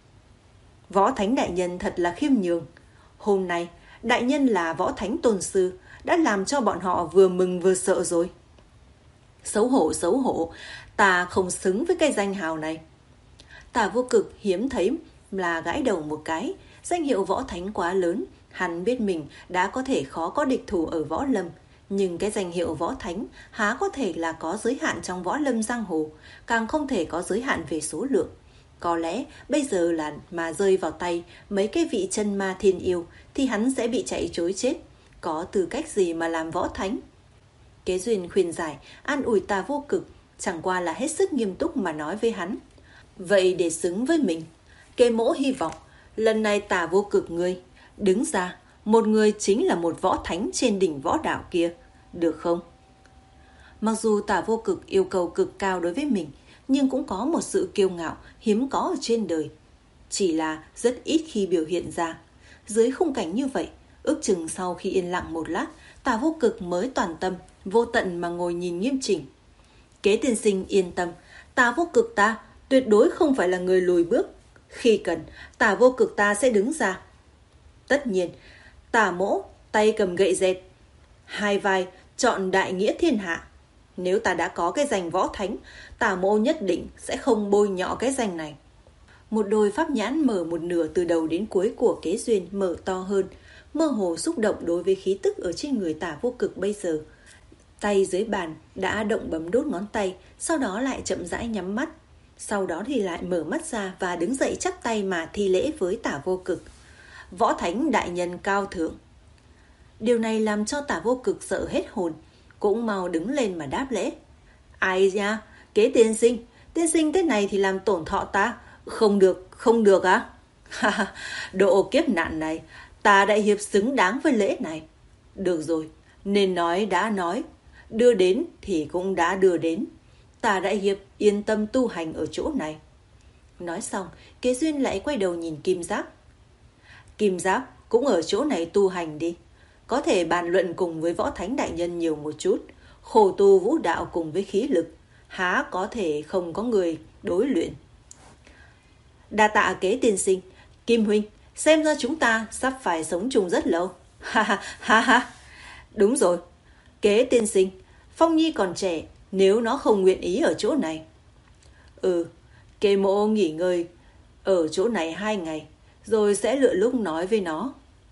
Võ thánh đại nhân thật là khiêm nhường. Hôm nay, đại nhân là võ thánh tôn sư, đã làm cho bọn họ vừa mừng vừa sợ rồi. Xấu hổ xấu hổ, ta không xứng với cái danh hào này. Tả Vô Cực hiếm thấy là gãi đầu một cái, danh hiệu võ thánh quá lớn, Hắn biết mình đã có thể khó có địch thủ ở võ lâm, nhưng cái danh hiệu võ thánh há có thể là có giới hạn trong võ lâm giang hồ, càng không thể có giới hạn về số lượng. Có lẽ bây giờ là mà rơi vào tay mấy cái vị chân ma thiên yêu thì hắn sẽ bị chạy trối chết. Có tư cách gì mà làm võ thánh? Kế Duyên khuyên giải, an ủi Tà Vô Cực, chẳng qua là hết sức nghiêm túc mà nói với hắn. Vậy để xứng với mình, Kế Mỗ hy vọng lần này Tà Vô Cực ngươi đứng ra, một người chính là một võ thánh trên đỉnh võ đạo kia, được không? Mặc dù Tà Vô Cực yêu cầu cực cao đối với mình, nhưng cũng có một sự kiêu ngạo hiếm có ở trên đời. Chỉ là rất ít khi biểu hiện ra. Dưới khung cảnh như vậy, ước chừng sau khi yên lặng một lát, Tà Vô Cực mới toàn tâm, vô tận mà ngồi nhìn nghiêm chỉnh. Kế tiên sinh yên tâm, Tà Vô Cực ta tuyệt đối không phải là người lùi bước. Khi cần, Tà Vô Cực ta sẽ đứng ra. Tất nhiên, Tà Mỗ tay cầm gậy dẹt, hai vai chọn đại nghĩa thiên hạ. Nếu ta đã có cái danh võ thánh, Tà Mỗ nhất định sẽ không bôi nhọ cái danh này. Một đôi pháp nhãn mở một nửa từ đầu đến cuối của Kế Duyên mở to hơn, mơ hồ xúc động đối với khí tức ở trên người Tà Vô Cực bây giờ. Tay dưới bàn đã động bấm đốt ngón tay, sau đó lại chậm rãi nhắm mắt. Sau đó thì lại mở mắt ra và đứng dậy chắp tay mà thi lễ với Tà Vô Cực. Võ thánh đại nhân cao thượng. Điều này làm cho Tà Vô Cực sợ hết hồn, cũng mau đứng lên mà đáp lễ. Ai nha, Kế tiên sinh, tiên sinh thế này thì làm tổn thọ ta. Không được, không được á. À? Độ kiếp nạn này, ta đại hiệp xứng đáng với lễ này. Được rồi, nên nói đã nói, đưa đến thì cũng đã đưa đến. Ta đại hiệp yên tâm tu hành ở chỗ này. Nói xong, Kế Duyên lại quay đầu nhìn Kim Giáp. Kim Giáp cũng ở chỗ này tu hành đi. Có thể bàn luận cùng với võ thánh đại nhân nhiều một chút, khổ tu vũ đạo cùng với khí lực, há có thể không có người đối luyện. Đa tạ Kế tiên sinh, Kim huynh, xem ra chúng ta sắp phải sống chung rất lâu. Ha ha ha ha. Đúng rồi, Kế tiên sinh, Phong Nhi còn trẻ, nếu nó không nguyện ý ở chỗ này. Ừ, Kế Mỗ nghỉ ngơi ở chỗ này hai ngày, rồi sẽ lựa lúc nói với nó.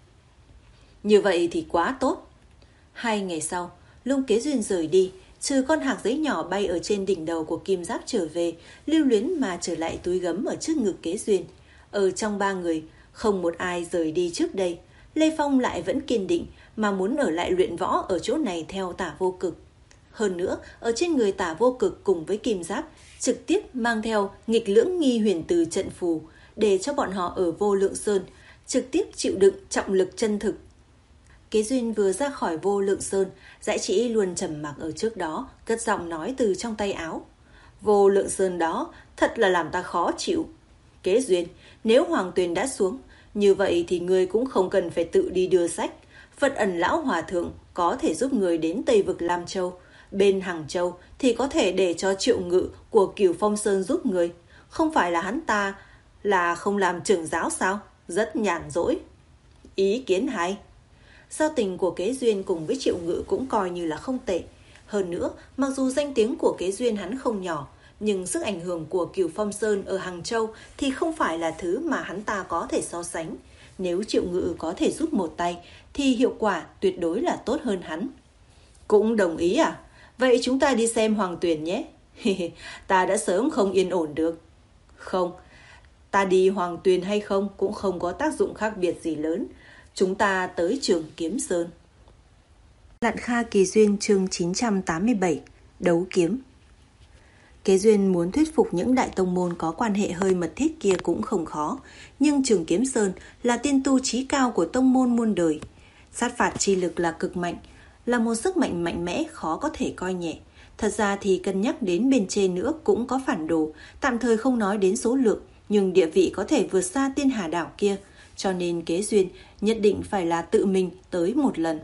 Như vậy thì quá tốt. Hai ngày sau, lúc Kế Duyên rời đi, trừ con hạc giấy nhỏ bay ở trên đỉnh đầu của Kim Giáp trở về, lưu luyến mà trở lại túi gấm ở trước ngực Kế Duyên. Ở trong ba người, không một ai rời đi trước đây. Lê Phong lại vẫn kiên định mà muốn ở lại luyện võ ở chỗ này theo Tà Vô Cực. Hơn nữa, ở trên người Tà Vô Cực cùng với Kim Giáp trực tiếp mang theo nghịch lưỡng nghi huyền từ trận phù, để cho bọn họ ở Vô Lượng Sơn trực tiếp chịu đựng trọng lực chân thực. Kế Duyên vừa ra khỏi Vô Lượng Sơn, Dãi Trĩ luôn trầm mặc ở trước đó, cất giọng nói từ trong tay áo. Vô Lượng Sơn đó thật là làm ta khó chịu. Kế Duyên, nếu Hoàng Tuyền đã xuống, như vậy thì ngươi cũng không cần phải tự đi đưa sách. Phật Ẩn Lão Hòa Thượng có thể giúp người đến Tây Vực Lam Châu. Bên Hàng Châu thì có thể để cho Triệu Ngự của Cửu Phong Sơn giúp người. Không phải là hắn ta là không làm trưởng giáo sao? Rất nhàn rỗi. Ý kiến hay. Giao tình của Kế Duyên cùng với Triệu Ngự cũng coi như là không tệ. Hơn nữa, mặc dù danh tiếng của Kế Duyên hắn không nhỏ, nhưng sức ảnh hưởng của Cửu Phong Sơn ở Hàng Châu thì không phải là thứ mà hắn ta có thể so sánh. Nếu Triệu Ngự có thể giúp một tay thì hiệu quả tuyệt đối là tốt hơn hắn. Cũng đồng ý à? Vậy chúng ta đi xem Hoàng Tuyền nhé. Ta đã sớm không yên ổn được. Không, ta đi Hoàng Tuyền hay không cũng không có tác dụng khác biệt gì lớn. Chúng ta tới Trường Kiếm Sơn. Lạn Kha Kỳ Duyên chương chín trăm tám mươi bảy. Đấu kiếm. Kế Duyên muốn thuyết phục những đại tông môn có quan hệ hơi mật thiết kia cũng không khó, nhưng Trường Kiếm Sơn là tiên tu chí cao của tông môn muôn đời. Sát phạt chi lực là cực mạnh, là một sức mạnh mạnh mẽ khó có thể coi nhẹ. Thật ra thì cân nhắc đến bên trên nữa cũng có phản đồ, tạm thời không nói đến số lượng, nhưng địa vị có thể vượt xa Tiên Hà đảo kia, cho nên Kế Duyên nhất định phải là tự mình tới một lần.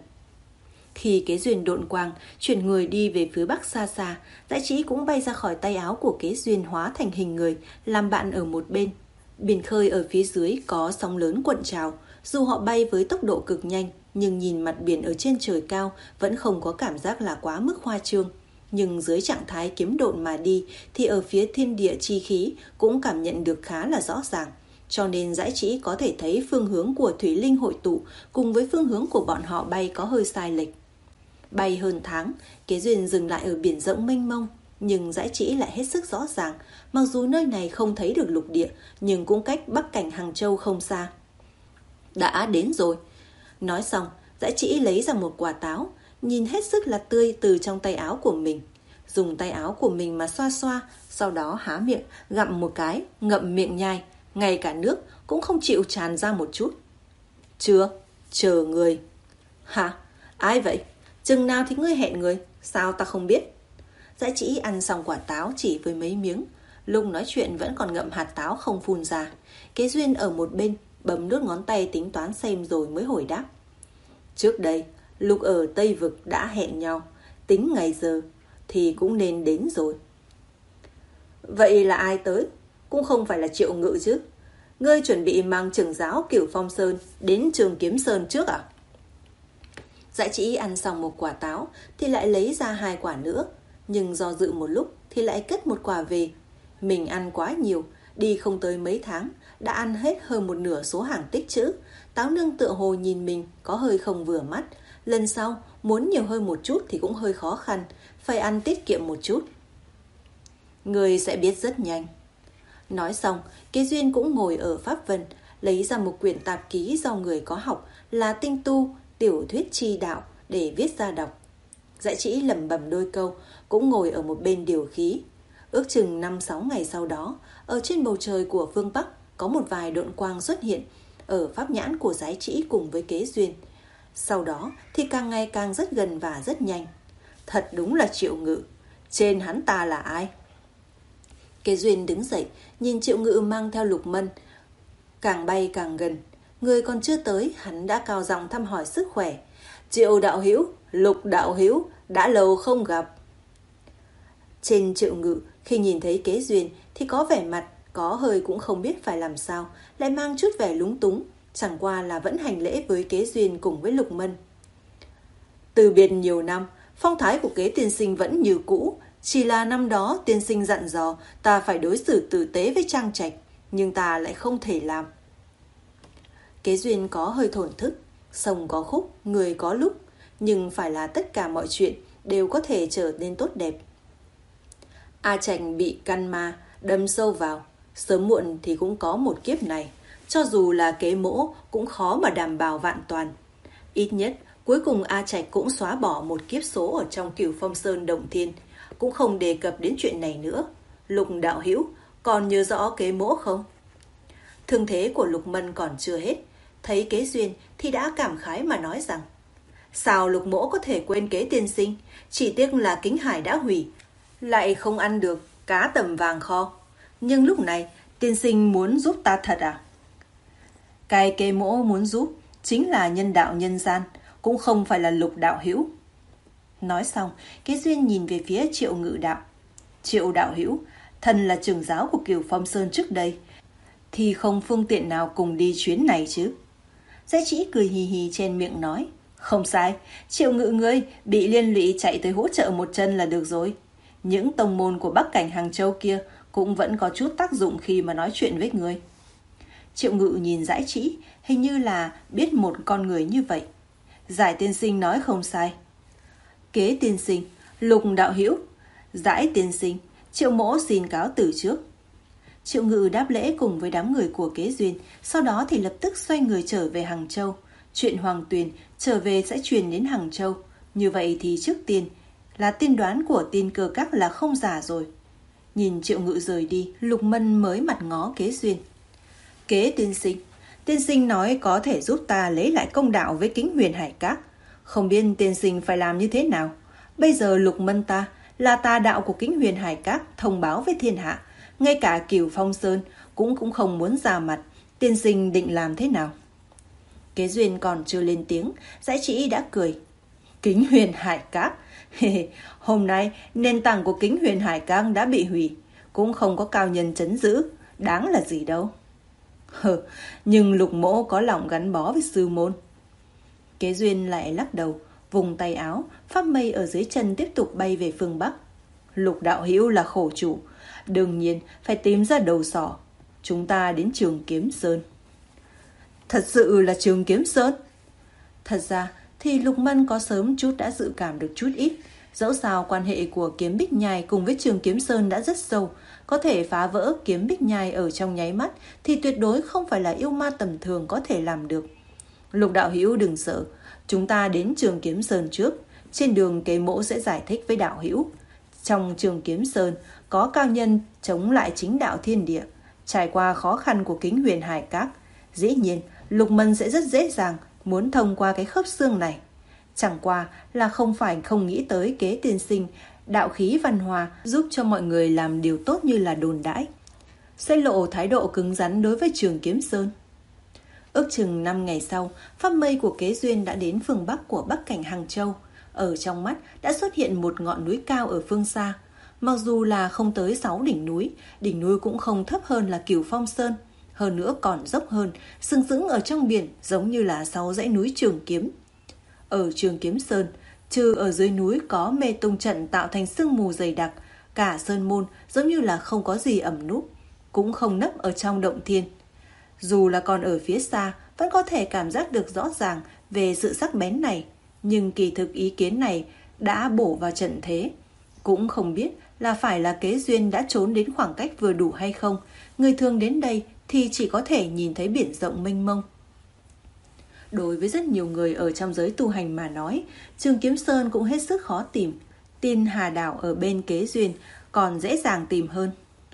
Khi Kế Duyên độn quang chuyển người đi về phía bắc xa xa, Dãi Trĩ cũng bay ra khỏi tay áo của Kế Duyên hóa thành hình người, làm bạn ở một bên. Biển khơi ở phía dưới có sóng lớn cuộn trào, dù họ bay với tốc độ cực nhanh, nhưng nhìn mặt biển ở trên trời cao vẫn không có cảm giác là quá mức khoa trương. Nhưng dưới trạng thái kiếm độn mà đi thì ở phía thiên địa chi khí cũng cảm nhận được khá là rõ ràng. cho nên Dãi Trĩ có thể thấy phương hướng của thủy linh hội tụ cùng với phương hướng của bọn họ bay có hơi sai lệch. Bay hơn tháng, Kế Duyên dừng lại ở biển rộng mênh mông, nhưng Dãi Trĩ lại hết sức rõ ràng, mặc dù nơi này không thấy được lục địa, nhưng cũng cách Bắc cảnh Hàng Châu không xa. Đã đến rồi. Nói xong, Dãi Trĩ lấy ra một quả táo, nhìn hết sức là tươi từ trong tay áo của mình. Dùng tay áo của mình mà xoa xoa, sau đó há miệng, gặm một cái, ngậm miệng nhai, ngay cả nước cũng không chịu tràn ra một chút. Chưa, chờ người. Hả? Ai vậy? Chừng nào thì ngươi hẹn người? Sao ta không biết? Dãi Trĩ ăn xong quả táo chỉ với mấy miếng, lúc nói chuyện vẫn còn ngậm hạt táo không phun ra. Kế Duyên ở một bên bấm đốt ngón tay tính toán xem rồi mới hồi đáp. Trước đây, lúc ở Tây Vực đã hẹn nhau, tính ngày giờ thì cũng nên đến rồi. Vậy là ai tới? Cũng không phải là Triệu Ngự chứ. Ngươi chuẩn bị mang trưởng giáo Cửu Phong Sơn đến Trường Kiếm Sơn trước à? Dãi Trĩ ăn xong một quả táo thì lại lấy ra hai quả nữa, nhưng do dự một lúc thì lại cất một quả về. Mình ăn quá nhiều, đi không tới mấy tháng đã ăn hết hơn một nửa số hàng tích trữ. Táo nương tựa hồ nhìn mình có hơi không vừa mắt, lần sau muốn nhiều hơn một chút thì cũng hơi khó khăn, phải ăn tiết kiệm một chút. Người sẽ biết rất nhanh. Nói xong, Kế Duyên cũng ngồi ở Pháp Vân, lấy ra một quyển tạp ký do người có học là tinh tu, tiểu thuyết chi đạo để viết ra đọc. Dãi Trĩ lẩm bẩm đôi câu, cũng ngồi ở một bên điều khí. Ước chừng năm sáu ngày sau đó, ở trên bầu trời của phương Bắc có một vài độn quang xuất hiện ở pháp nhãn của Dãi Trĩ cùng với Kế Duyên. Sau đó thì càng ngày càng rất gần và rất nhanh. Thật đúng là Triệu Ngự. Trên hắn ta là ai? Kế Duyên đứng dậy, nhìn Triệu Ngự mang theo Lục Mân càng bay càng gần. Người còn chưa tới, hắn đã cao giọng thăm hỏi sức khỏe. Triệu đạo hữu, Lục đạo hữu, đã lâu không gặp. Trên Triệu Ngự khi nhìn thấy Kế Duyên thì có vẻ mặt có hơi cũng không biết phải làm sao, lại mang chút vẻ lúng túng, chẳng qua là vẫn hành lễ với Kế Duyên cùng với Lục Mân. Từ biệt nhiều năm, phong thái của Kế tiên sinh vẫn như cũ, chỉ là năm đó tiên sinh dặn dò ta phải đối xử tử tế với Trang Trạch, nhưng ta lại không thể làm. Kế Duyên có hơi thổn thức, sông có khúc, người có lúc, nhưng phải là tất cả mọi chuyện đều có thể trở nên tốt đẹp. A Trạch bị căn ma đâm sâu vào, sớm muộn thì cũng có một kiếp này, cho dù là Kế mỗ cũng khó mà đảm bảo vạn toàn. Ít nhất cuối cùng A Trạch cũng xóa bỏ một kiếp số ở trong Cửu Phong Sơn Động Thiên, cũng không đề cập đến chuyện này nữa. Lục đạo hữu còn nhớ rõ Kế mỗ không? Thương thế của Lục Mân còn chưa hết, thấy Kế Duyên thì đã cảm khái mà nói rằng: sao Lục mỗ có thể quên Kế tiên sinh, chỉ tiếc là Kính Hải đã hủy, lại không ăn được cá tầm vàng kho. Nhưng lúc này tiên sinh muốn giúp ta thật à? Cái Kế mỗ muốn giúp chính là nhân đạo nhân gian, cũng không phải là Lục đạo hữu. Nói xong, Kế Duyên nhìn về phía Triệu Ngự đạo. Triệu đạo hữu, thần là trưởng giáo của Cửu Phong Sơn trước đây, thì không phương tiện nào cùng đi chuyến này chứ? Dãi Trĩ cười hì hì trên miệng nói: không sai, Triệu Ngự ngươi bị liên lụy chạy tới hỗ trợ một chân là được rồi. Những tông môn của Bắc cảnh Hàng Châu kia cũng vẫn có chút tác dụng khi mà nói chuyện với ngươi. Triệu Ngự nhìn Dãi Trĩ, hình như là biết một con người như vậy. Giải tiên sinh nói không sai. Kế tiên sinh, Lục đạo hữu, Dãi tiên sinh, Triệu mỗ xin cáo từ trước. Triệu Ngự đáp lễ cùng với đám người của Kế Duyên, sau đó thì lập tức xoay người trở về Hàng Châu. Chuyện Hoàng Tuyền trở về sẽ truyền đến Hàng Châu, như vậy thì trước tiên là tiên đoán của Tiên Cơ Các là không giả rồi. Nhìn Triệu Ngự rời đi, Lục Mân mới mặt ngó Kế Duyên. Kế tiên sinh, tiên sinh nói có thể giúp ta lấy lại công đạo với Kính Huyền Hải Các, không biết tiên sinh phải làm như thế nào. Bây giờ Lục Mân ta là tà đạo của Kính Huyền Hải Các thông báo với thiên hạ, ngay cả Cửu Phong Sơn cũng cũng không muốn ra mặt, tiên sinh định làm thế nào? Kế Duyên còn chưa lên tiếng, Dãi Trĩ đã cười. Kính Huyền Hải Các, hôm nay nền tảng của Kính Huyền Hải Các đã bị hủy, cũng không có cao nhân trấn giữ, đáng là gì đâu. Hừ, nhưng Lục mỗ có lòng gắn bó với sư môn. Kế Duyên lại lắc đầu, vùng tay áo, pháp mây ở dưới chân tiếp tục bay về phương Bắc. Lục đạo hữu là khổ chủ, đương nhiên phải tìm ra đầu sỏ. chúng ta đến Trường Kiếm Sơn. Thật sự là Trường Kiếm Sơn? Thật ra thì Lục Mân có sớm chút đã dự cảm được chút ít. Dẫu sao quan hệ của Kiếm Bích Nhai cùng với Trường Kiếm Sơn đã rất sâu, có thể phá vỡ Kiếm Bích Nhai ở trong nháy mắt thì tuyệt đối không phải là yêu ma tầm thường có thể làm được. Lục đạo hữu đừng sợ, chúng ta đến Trường Kiếm Sơn trước. Trên đường Kế Mỗ sẽ giải thích với đạo hữu. Trong Trường Kiếm Sơn có cao nhân chống lại chính đạo thiên địa, trải qua khó khăn của Kính Huyền Hải Các. Dĩ nhiên Lục Mân sẽ rất dễ dàng muốn thông qua cái khớp xương này. Chẳng qua là không phải không nghĩ tới Kế tiên sinh đạo khí văn hòa giúp cho mọi người làm điều tốt như là đồn đãi, sẽ lộ thái độ cứng rắn đối với Trường Kiếm Sơn. Ước chừng năm ngày sau, pháp mây của Kế Duyên đã đến phương Bắc của Bắc cảnh Hàng Châu. Ở trong mắt đã xuất hiện một ngọn núi cao ở phương xa. Mặc dù là không tới sáu đỉnh núi, đỉnh núi cũng không thấp hơn là Cửu Phong Sơn. Hơn nữa còn dốc hơn, sừng sững ở trong biển giống như là sáu dãy núi Trường Kiếm. Ở Trường Kiếm Sơn, trừ ở dưới núi có mê tung trận tạo thành sương mù dày đặc, cả sơn môn giống như là không có gì ẩm núp, cũng không nấp ở trong động thiên. Dù là còn ở phía xa, vẫn có thể cảm giác được rõ ràng về sự sắc bén này, nhưng kỳ thực ý kiến này đã bổ vào trận thế. Cũng không biết là phải là Kế Duyên đã trốn đến khoảng cách vừa đủ hay không, người thường đến đây thì chỉ có thể nhìn thấy biển rộng mênh mông. Đối với rất nhiều người ở trong giới tu hành mà nói, Trường Kiếm Sơn cũng hết sức khó tìm. Tiên Hà Đảo ở bên Kế Duyên còn dễ dàng tìm hơn.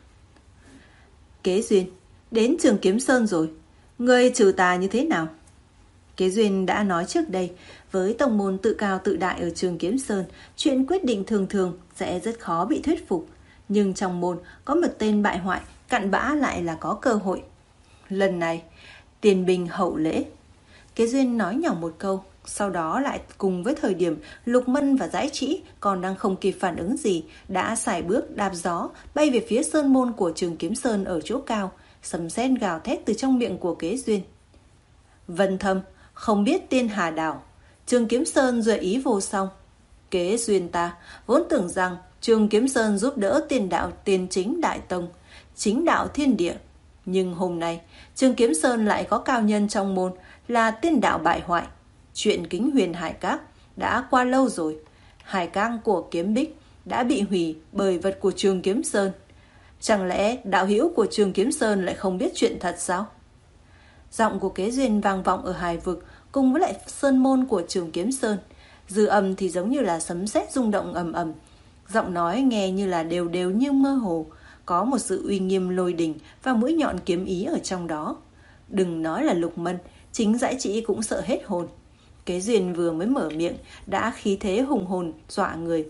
Kế Duyên, đến Trường Kiếm Sơn rồi, ngươi trừ tà như thế nào? Kế Duyên đã nói trước đây, với tông môn tự cao tự đại ở Trường Kiếm Sơn, chuyện quyết định thường thường sẽ rất khó bị thuyết phục. Nhưng trong môn có một tên bại hoại, cặn bã lại là có cơ hội. Lần này, tiền binh hậu lễ. Kế Duyên nói nhỏ một câu, sau đó lại cùng với thời điểm Lục Mân và Dãi Trĩ còn đang không kịp phản ứng gì, đã sải bước đạp gió bay về phía sơn môn của Trường Kiếm Sơn ở chỗ cao, sấm sét gào thét từ trong miệng của Kế Duyên. Vân Thâm, không biết Tiên Hà Đảo. Trường Kiếm Sơn duy ý vô song. Kế Duyên ta vốn tưởng rằng Trường Kiếm Sơn giúp đỡ tiền đạo tiền chính đại tông, chính đạo thiên địa. Nhưng hôm nay, Trường Kiếm Sơn lại có cao nhân trong môn là tiên đạo bại hoại. Chuyện Kính Huyền Hải Các đã qua lâu rồi. Hải Các của Kiếm Bích đã bị hủy bởi vật của Trường Kiếm Sơn. Chẳng lẽ đạo hữu của Trường Kiếm Sơn lại không biết chuyện thật sao? Giọng của Kế Duyên vang vọng ở Hải Vực cùng với lại sơn môn của Trường Kiếm Sơn. Dư âm thì giống như là sấm sét rung động ầm ầm. Giọng nói nghe như là đều đều như mơ hồ, có một sự uy nghiêm lôi đình và mũi nhọn kiếm ý ở trong đó. Đừng nói là Lục Mân, chính Dãi Trĩ cũng sợ hết hồn. Kế Duyên vừa mới mở miệng đã khí thế hùng hồn dọa người.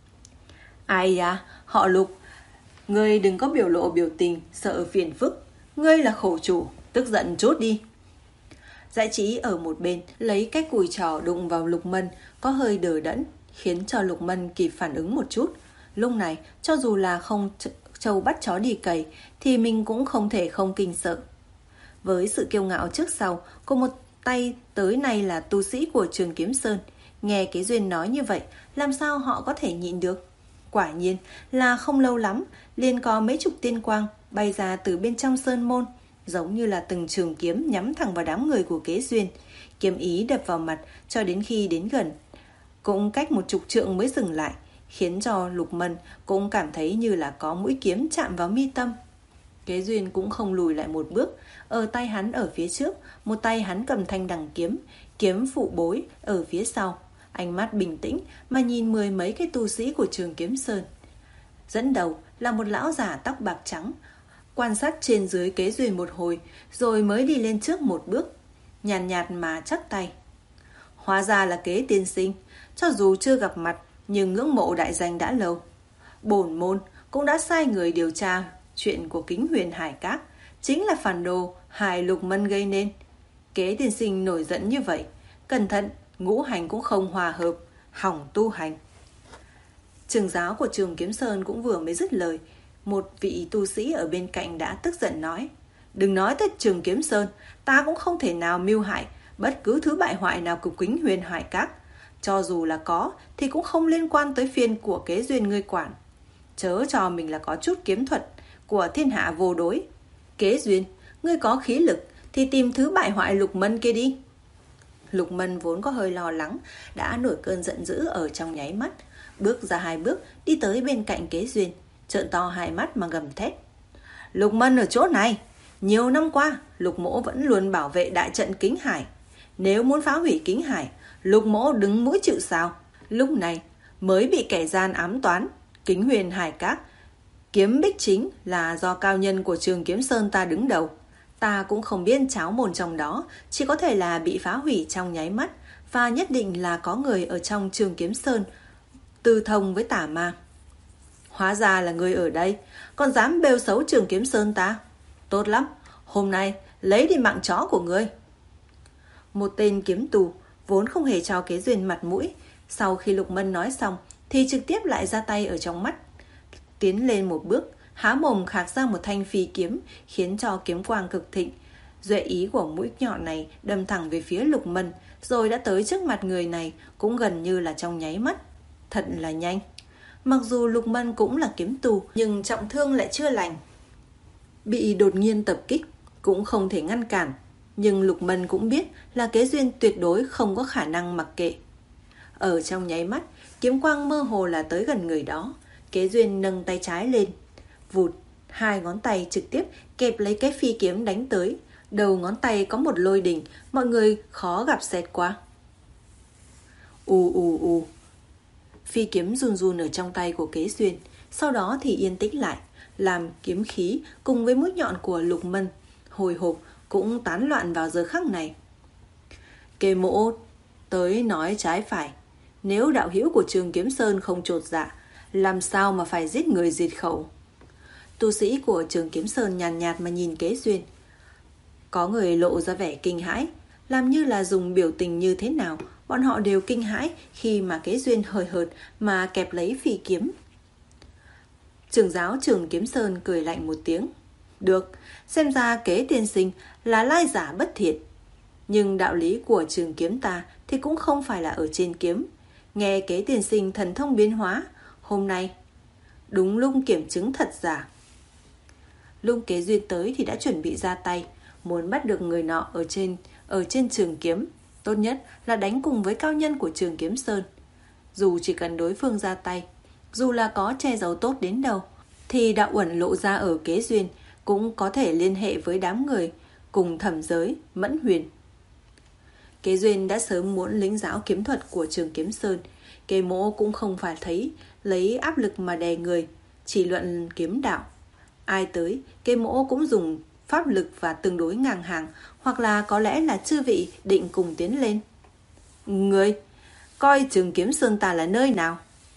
Ai à, họ Lục, ngươi đừng có biểu lộ biểu tình sợ phiền phức. Ngươi là khổ chủ, tức giận chút đi. Dãi Trĩ ở một bên lấy cái cùi trò đụng vào Lục Mân, có hơi đờ đẫn, khiến cho Lục Mân kịp phản ứng một chút. Lúc này cho dù là không trâu bắt chó đi cày thì mình cũng không thể không kinh sợ. Với sự kiêu ngạo trước sau, có một tay tới nay là tu sĩ của Trường Kiếm Sơn. Nghe Kế Duyên nói như vậy, làm sao họ có thể nhịn được? Quả nhiên là không lâu lắm, liền có mấy chục tiên quang bay ra từ bên trong sơn môn, giống như là từng trường kiếm nhắm thẳng vào đám người của Kế Duyên. Kiếm ý đập vào mặt cho đến khi đến gần, cũng cách một chục trượng mới dừng lại, khiến cho Lục Mân cũng cảm thấy như là có mũi kiếm chạm vào mi tâm. Kế Duyên cũng không lùi lại một bước, ở tay hắn ở phía trước, một tay hắn cầm thanh đằng kiếm, kiếm phụ bối ở phía sau, ánh mắt bình tĩnh mà nhìn mười mấy cái tu sĩ của Trường Kiếm Sơn. Dẫn đầu là một lão già tóc bạc trắng, quan sát trên dưới Kế Duyên một hồi, rồi mới đi lên trước một bước, nhàn nhạt, nhạt mà chắp tay. Hóa ra là Kế tiên sinh, cho dù chưa gặp mặt nhưng ngưỡng mộ đại danh đã lâu. Bổn môn cũng đã sai người điều tra chuyện của Kính Huyền Hải Các, chính là phản đồ hại Lục Mân gây nên. Kế tiên sinh nổi giận như vậy, cẩn thận, ngũ hành cũng không hòa hợp, hỏng tu hành. Trường giáo của Trường Kiếm Sơn cũng vừa mới dứt lời, một vị tu sĩ ở bên cạnh đã tức giận nói: đừng nói tới Trường Kiếm Sơn, ta cũng không thể nào mưu hại bất cứ thứ bại hoại nào của Kính Huyền Hải Các. Cho dù là có thì cũng không liên quan tới phiên của Kế Duyên ngươi quản. Chớ cho mình là có chút kiếm thuật của thiên hạ vô đối. Kế Duyên, ngươi có khí lực thì tìm thứ bại hoại Lục Mân kia đi. Lục Mân vốn có hơi lo lắng, đã nổi cơn giận dữ ở trong nháy mắt, bước ra hai bước đi tới bên cạnh Kế Duyên, trợn to hai mắt mà gầm thét. Lục Mân ở chỗ này, nhiều năm qua Lục Mỗ vẫn luôn bảo vệ đại trận Kính Hải. Nếu muốn phá hủy Kính Hải, Lục Mỗ đứng mũi chịu sào. Lúc này mới bị kẻ gian ám toán. Kính Huyền Hải Các, kiếm bích chính là do cao nhân của Trường Kiếm Sơn ta đứng đầu. Ta cũng không biết cháo mồn trong đó, chỉ có thể là bị phá hủy trong nháy mắt, và nhất định là có người ở trong Trường Kiếm Sơn tư thông với tà ma. Hóa ra là người ở đây, còn dám bêu xấu Trường Kiếm Sơn ta. Tốt lắm, hôm nay lấy đi mạng chó của ngươi. Một tên kiếm tù vốn không hề cho Kế Duyên mặt mũi, sau khi Lục Mân nói xong thì trực tiếp lại ra tay ở trong mắt, tiến lên một bước, há mồm khạc ra một thanh phi kiếm, khiến cho kiếm quang cực thịnh. Duệ ý của mũi nhọn này đâm thẳng về phía Lục Mân, rồi đã tới trước mặt người này, cũng gần như là trong nháy mắt. Thật là nhanh. Mặc dù Lục Mân cũng là kiếm tù, nhưng trọng thương lại chưa lành, bị đột nhiên tập kích cũng không thể ngăn cản. Nhưng Lục Mân cũng biết là Kế Duyên tuyệt đối không có khả năng mặc kệ. Ở trong nháy mắt, kiếm quang mơ hồ là tới gần người đó. Kế Duyên nâng tay trái lên, vụt, hai ngón tay trực tiếp kẹp lấy cái phi kiếm đánh tới. Đầu ngón tay có một lôi đỉnh, mọi người khó gặp xẹt qua. Ù ù ù. Phi kiếm run run ở trong tay của Kế Duyên, sau đó thì yên tĩnh lại, làm kiếm khí cùng với mũi nhọn của Lục Mân hồi hộp cũng tán loạn vào giờ khắc này. Kê Mỗ tới nói trái phải, nếu đạo hữu của Trường Kiếm Sơn không chột dạ, làm sao mà phải giết người diệt khẩu. Tu sĩ của Trường Kiếm Sơn nhàn nhạt, nhạt mà nhìn Kế Duyên. Có người lộ ra vẻ kinh hãi, làm như là dùng biểu tình như thế nào, bọn họ đều kinh hãi khi mà Kế Duyên hời hợt mà kẹp lấy phi kiếm. Trưởng giáo Trường Kiếm Sơn cười lạnh một tiếng. Được, xem ra Kế tiên sinh là lai giả bất thiện. Nhưng đạo lý của trường kiếm ta thì cũng không phải là ở trên kiếm. Nghe Kế tiên sinh thần thông biến hóa, hôm nay đúng lúc kiểm chứng thật giả. Lúc Kế Duyên tới thì đã chuẩn bị ra tay, muốn bắt được người nọ ở trên ở trên trường kiếm. Tốt nhất là đánh cùng với cao nhân của Trường Kiếm Sơn. Dù chỉ cần đối phương ra tay, dù là có che giấu tốt đến đâu, thì đạo uẩn lộ ra ở Kế Duyên cũng có thể liên hệ với đám người cùng thẩm giới, Mẫn Huyền. Kế Duyên đã sớm muốn lĩnh giáo kiếm thuật của Trường Kiếm Sơn. Kế Mỗ cũng không phải thấy lấy áp lực mà đè người, chỉ luận kiếm đạo. Ai tới, Kế Mỗ cũng dùng pháp lực và tương đối ngang hàng, hoặc là có lẽ là chư vị định cùng tiến lên. Người, coi Trường Kiếm Sơn ta là nơi nào?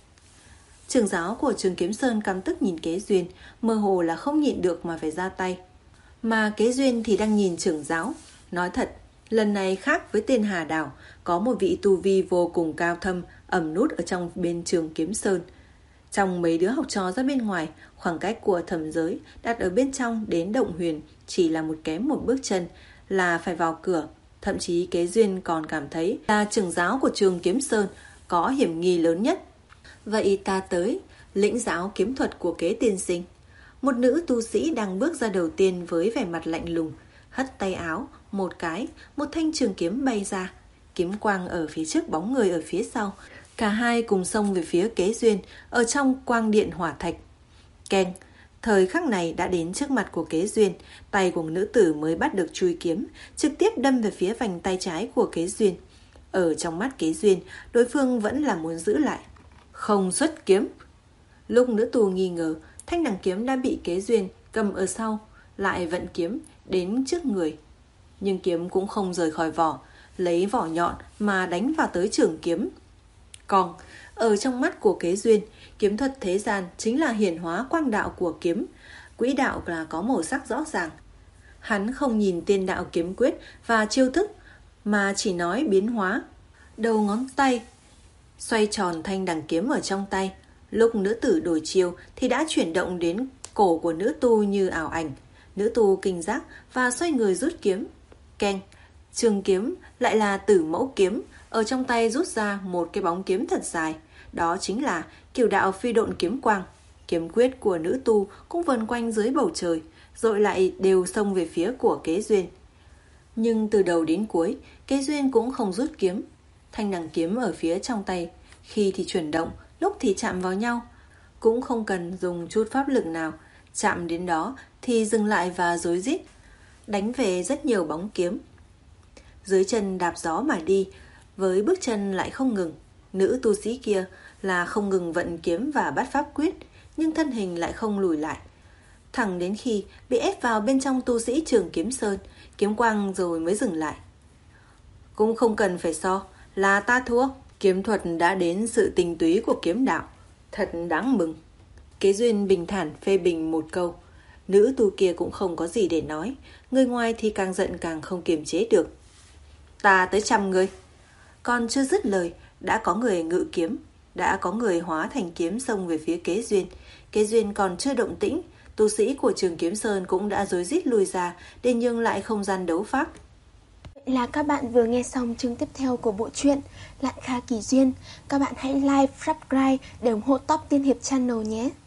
Trưởng giáo của Trường Kiếm Sơn căm tức nhìn Kế Duyên, mơ hồ là không nhịn được mà phải ra tay. Mà Kế Duyên thì đang nhìn trưởng giáo. Nói thật, lần này khác với tên Hà Đảo, có một vị tu vi vô cùng cao thâm ẩn nút ở trong bên Trường Kiếm Sơn. Trong mấy đứa học trò ra bên ngoài, khoảng cách của thẩm giới đặt ở bên trong đến Động Huyền chỉ là một kém một bước chân là phải vào cửa. Thậm chí Kế Duyên còn cảm thấy là trưởng giáo của Trường Kiếm Sơn có hiểm nghi lớn nhất. Vậy ta tới lĩnh giáo kiếm thuật của Kế tiên sinh. Một nữ tu sĩ đang bước ra đầu tiên với vẻ mặt lạnh lùng, hất tay áo một cái, một thanh trường kiếm bay ra, kiếm quang ở phía trước, bóng người ở phía sau. Cả hai cùng xông về phía Kế Duyên ở trong quang điện hỏa thạch. Keng, thời khắc này đã đến trước mặt của Kế Duyên, tay của nữ tử mới bắt được chui kiếm, trực tiếp đâm về phía vành tay trái của Kế Duyên. Ở trong mắt Kế Duyên, đối phương vẫn là muốn giữ lại. Không xuất kiếm. Lúc nữ tù nghi ngờ, thanh đằng kiếm đã bị Kế Duyên cầm ở sau, lại vận kiếm đến trước người. Nhưng kiếm cũng không rời khỏi vỏ, lấy vỏ nhọn mà đánh vào tới trường kiếm. Còn ở trong mắt của Kế Duyên, kiếm thuật thế gian chính là hiển hóa quang đạo của kiếm. Quỹ đạo là có màu sắc rõ ràng. Hắn không nhìn tiên đạo kiếm quyết và chiêu thức, mà chỉ nói biến hóa. Đầu ngón tay xoay tròn thanh đằng kiếm ở trong tay. Lúc nữ tử đổi chiêu thì đã chuyển động đến cổ của nữ tu như ảo ảnh. Nữ tu kinh giác và xoay người rút kiếm. Keng, trường kiếm lại là Tử Mẫu kiếm, ở trong tay rút ra một cái bóng kiếm thật dài. Đó chính là Cửu đạo phi độn kiếm quang. Kiếm quyết của nữ tu cũng vần quanh dưới bầu trời. rồi lại đều xông về phía của Kế Duyên. Nhưng từ đầu đến cuối, Kế Duyên cũng không rút kiếm. Thanh đằng kiếm ở phía trong tay, khi thì chuyển động, lúc thì chạm vào nhau, cũng không cần dùng chút pháp lực nào, chạm đến đó thì dừng lại và rối rít, đánh về rất nhiều bóng kiếm. Dưới chân đạp gió mà đi, với bước chân lại không ngừng. Nữ tu sĩ kia là không ngừng vận kiếm và bắt pháp quyết, nhưng thân hình lại không lùi lại. Thẳng đến khi bị ép vào bên trong tu sĩ Trường Kiếm Sơn, kiếm quang rồi mới dừng lại. Cũng không cần phải so, là ta thua. Kiếm thuật đã đến sự tinh túy của kiếm đạo, thật đáng mừng. Kế Duyên bình thản phê bình một câu. Nữ tu kia cũng không có gì để nói, người ngoài thì càng giận càng không kiềm chế được. Ta tới trăm người. Còn chưa dứt lời, đã có người ngự kiếm, đã có người hóa thành kiếm xông về phía Kế Duyên. Kế Duyên còn chưa động tĩnh, tu sĩ của Trường Kiếm Sơn cũng đã rối rít lùi ra để nhường lại không gian đấu pháp. Vậy là các bạn vừa nghe xong chương tiếp theo của bộ truyện Lạn Kha Kỳ Duyên. Các bạn hãy like, subscribe để ủng hộ Top Tiên Hiệp Channel nhé.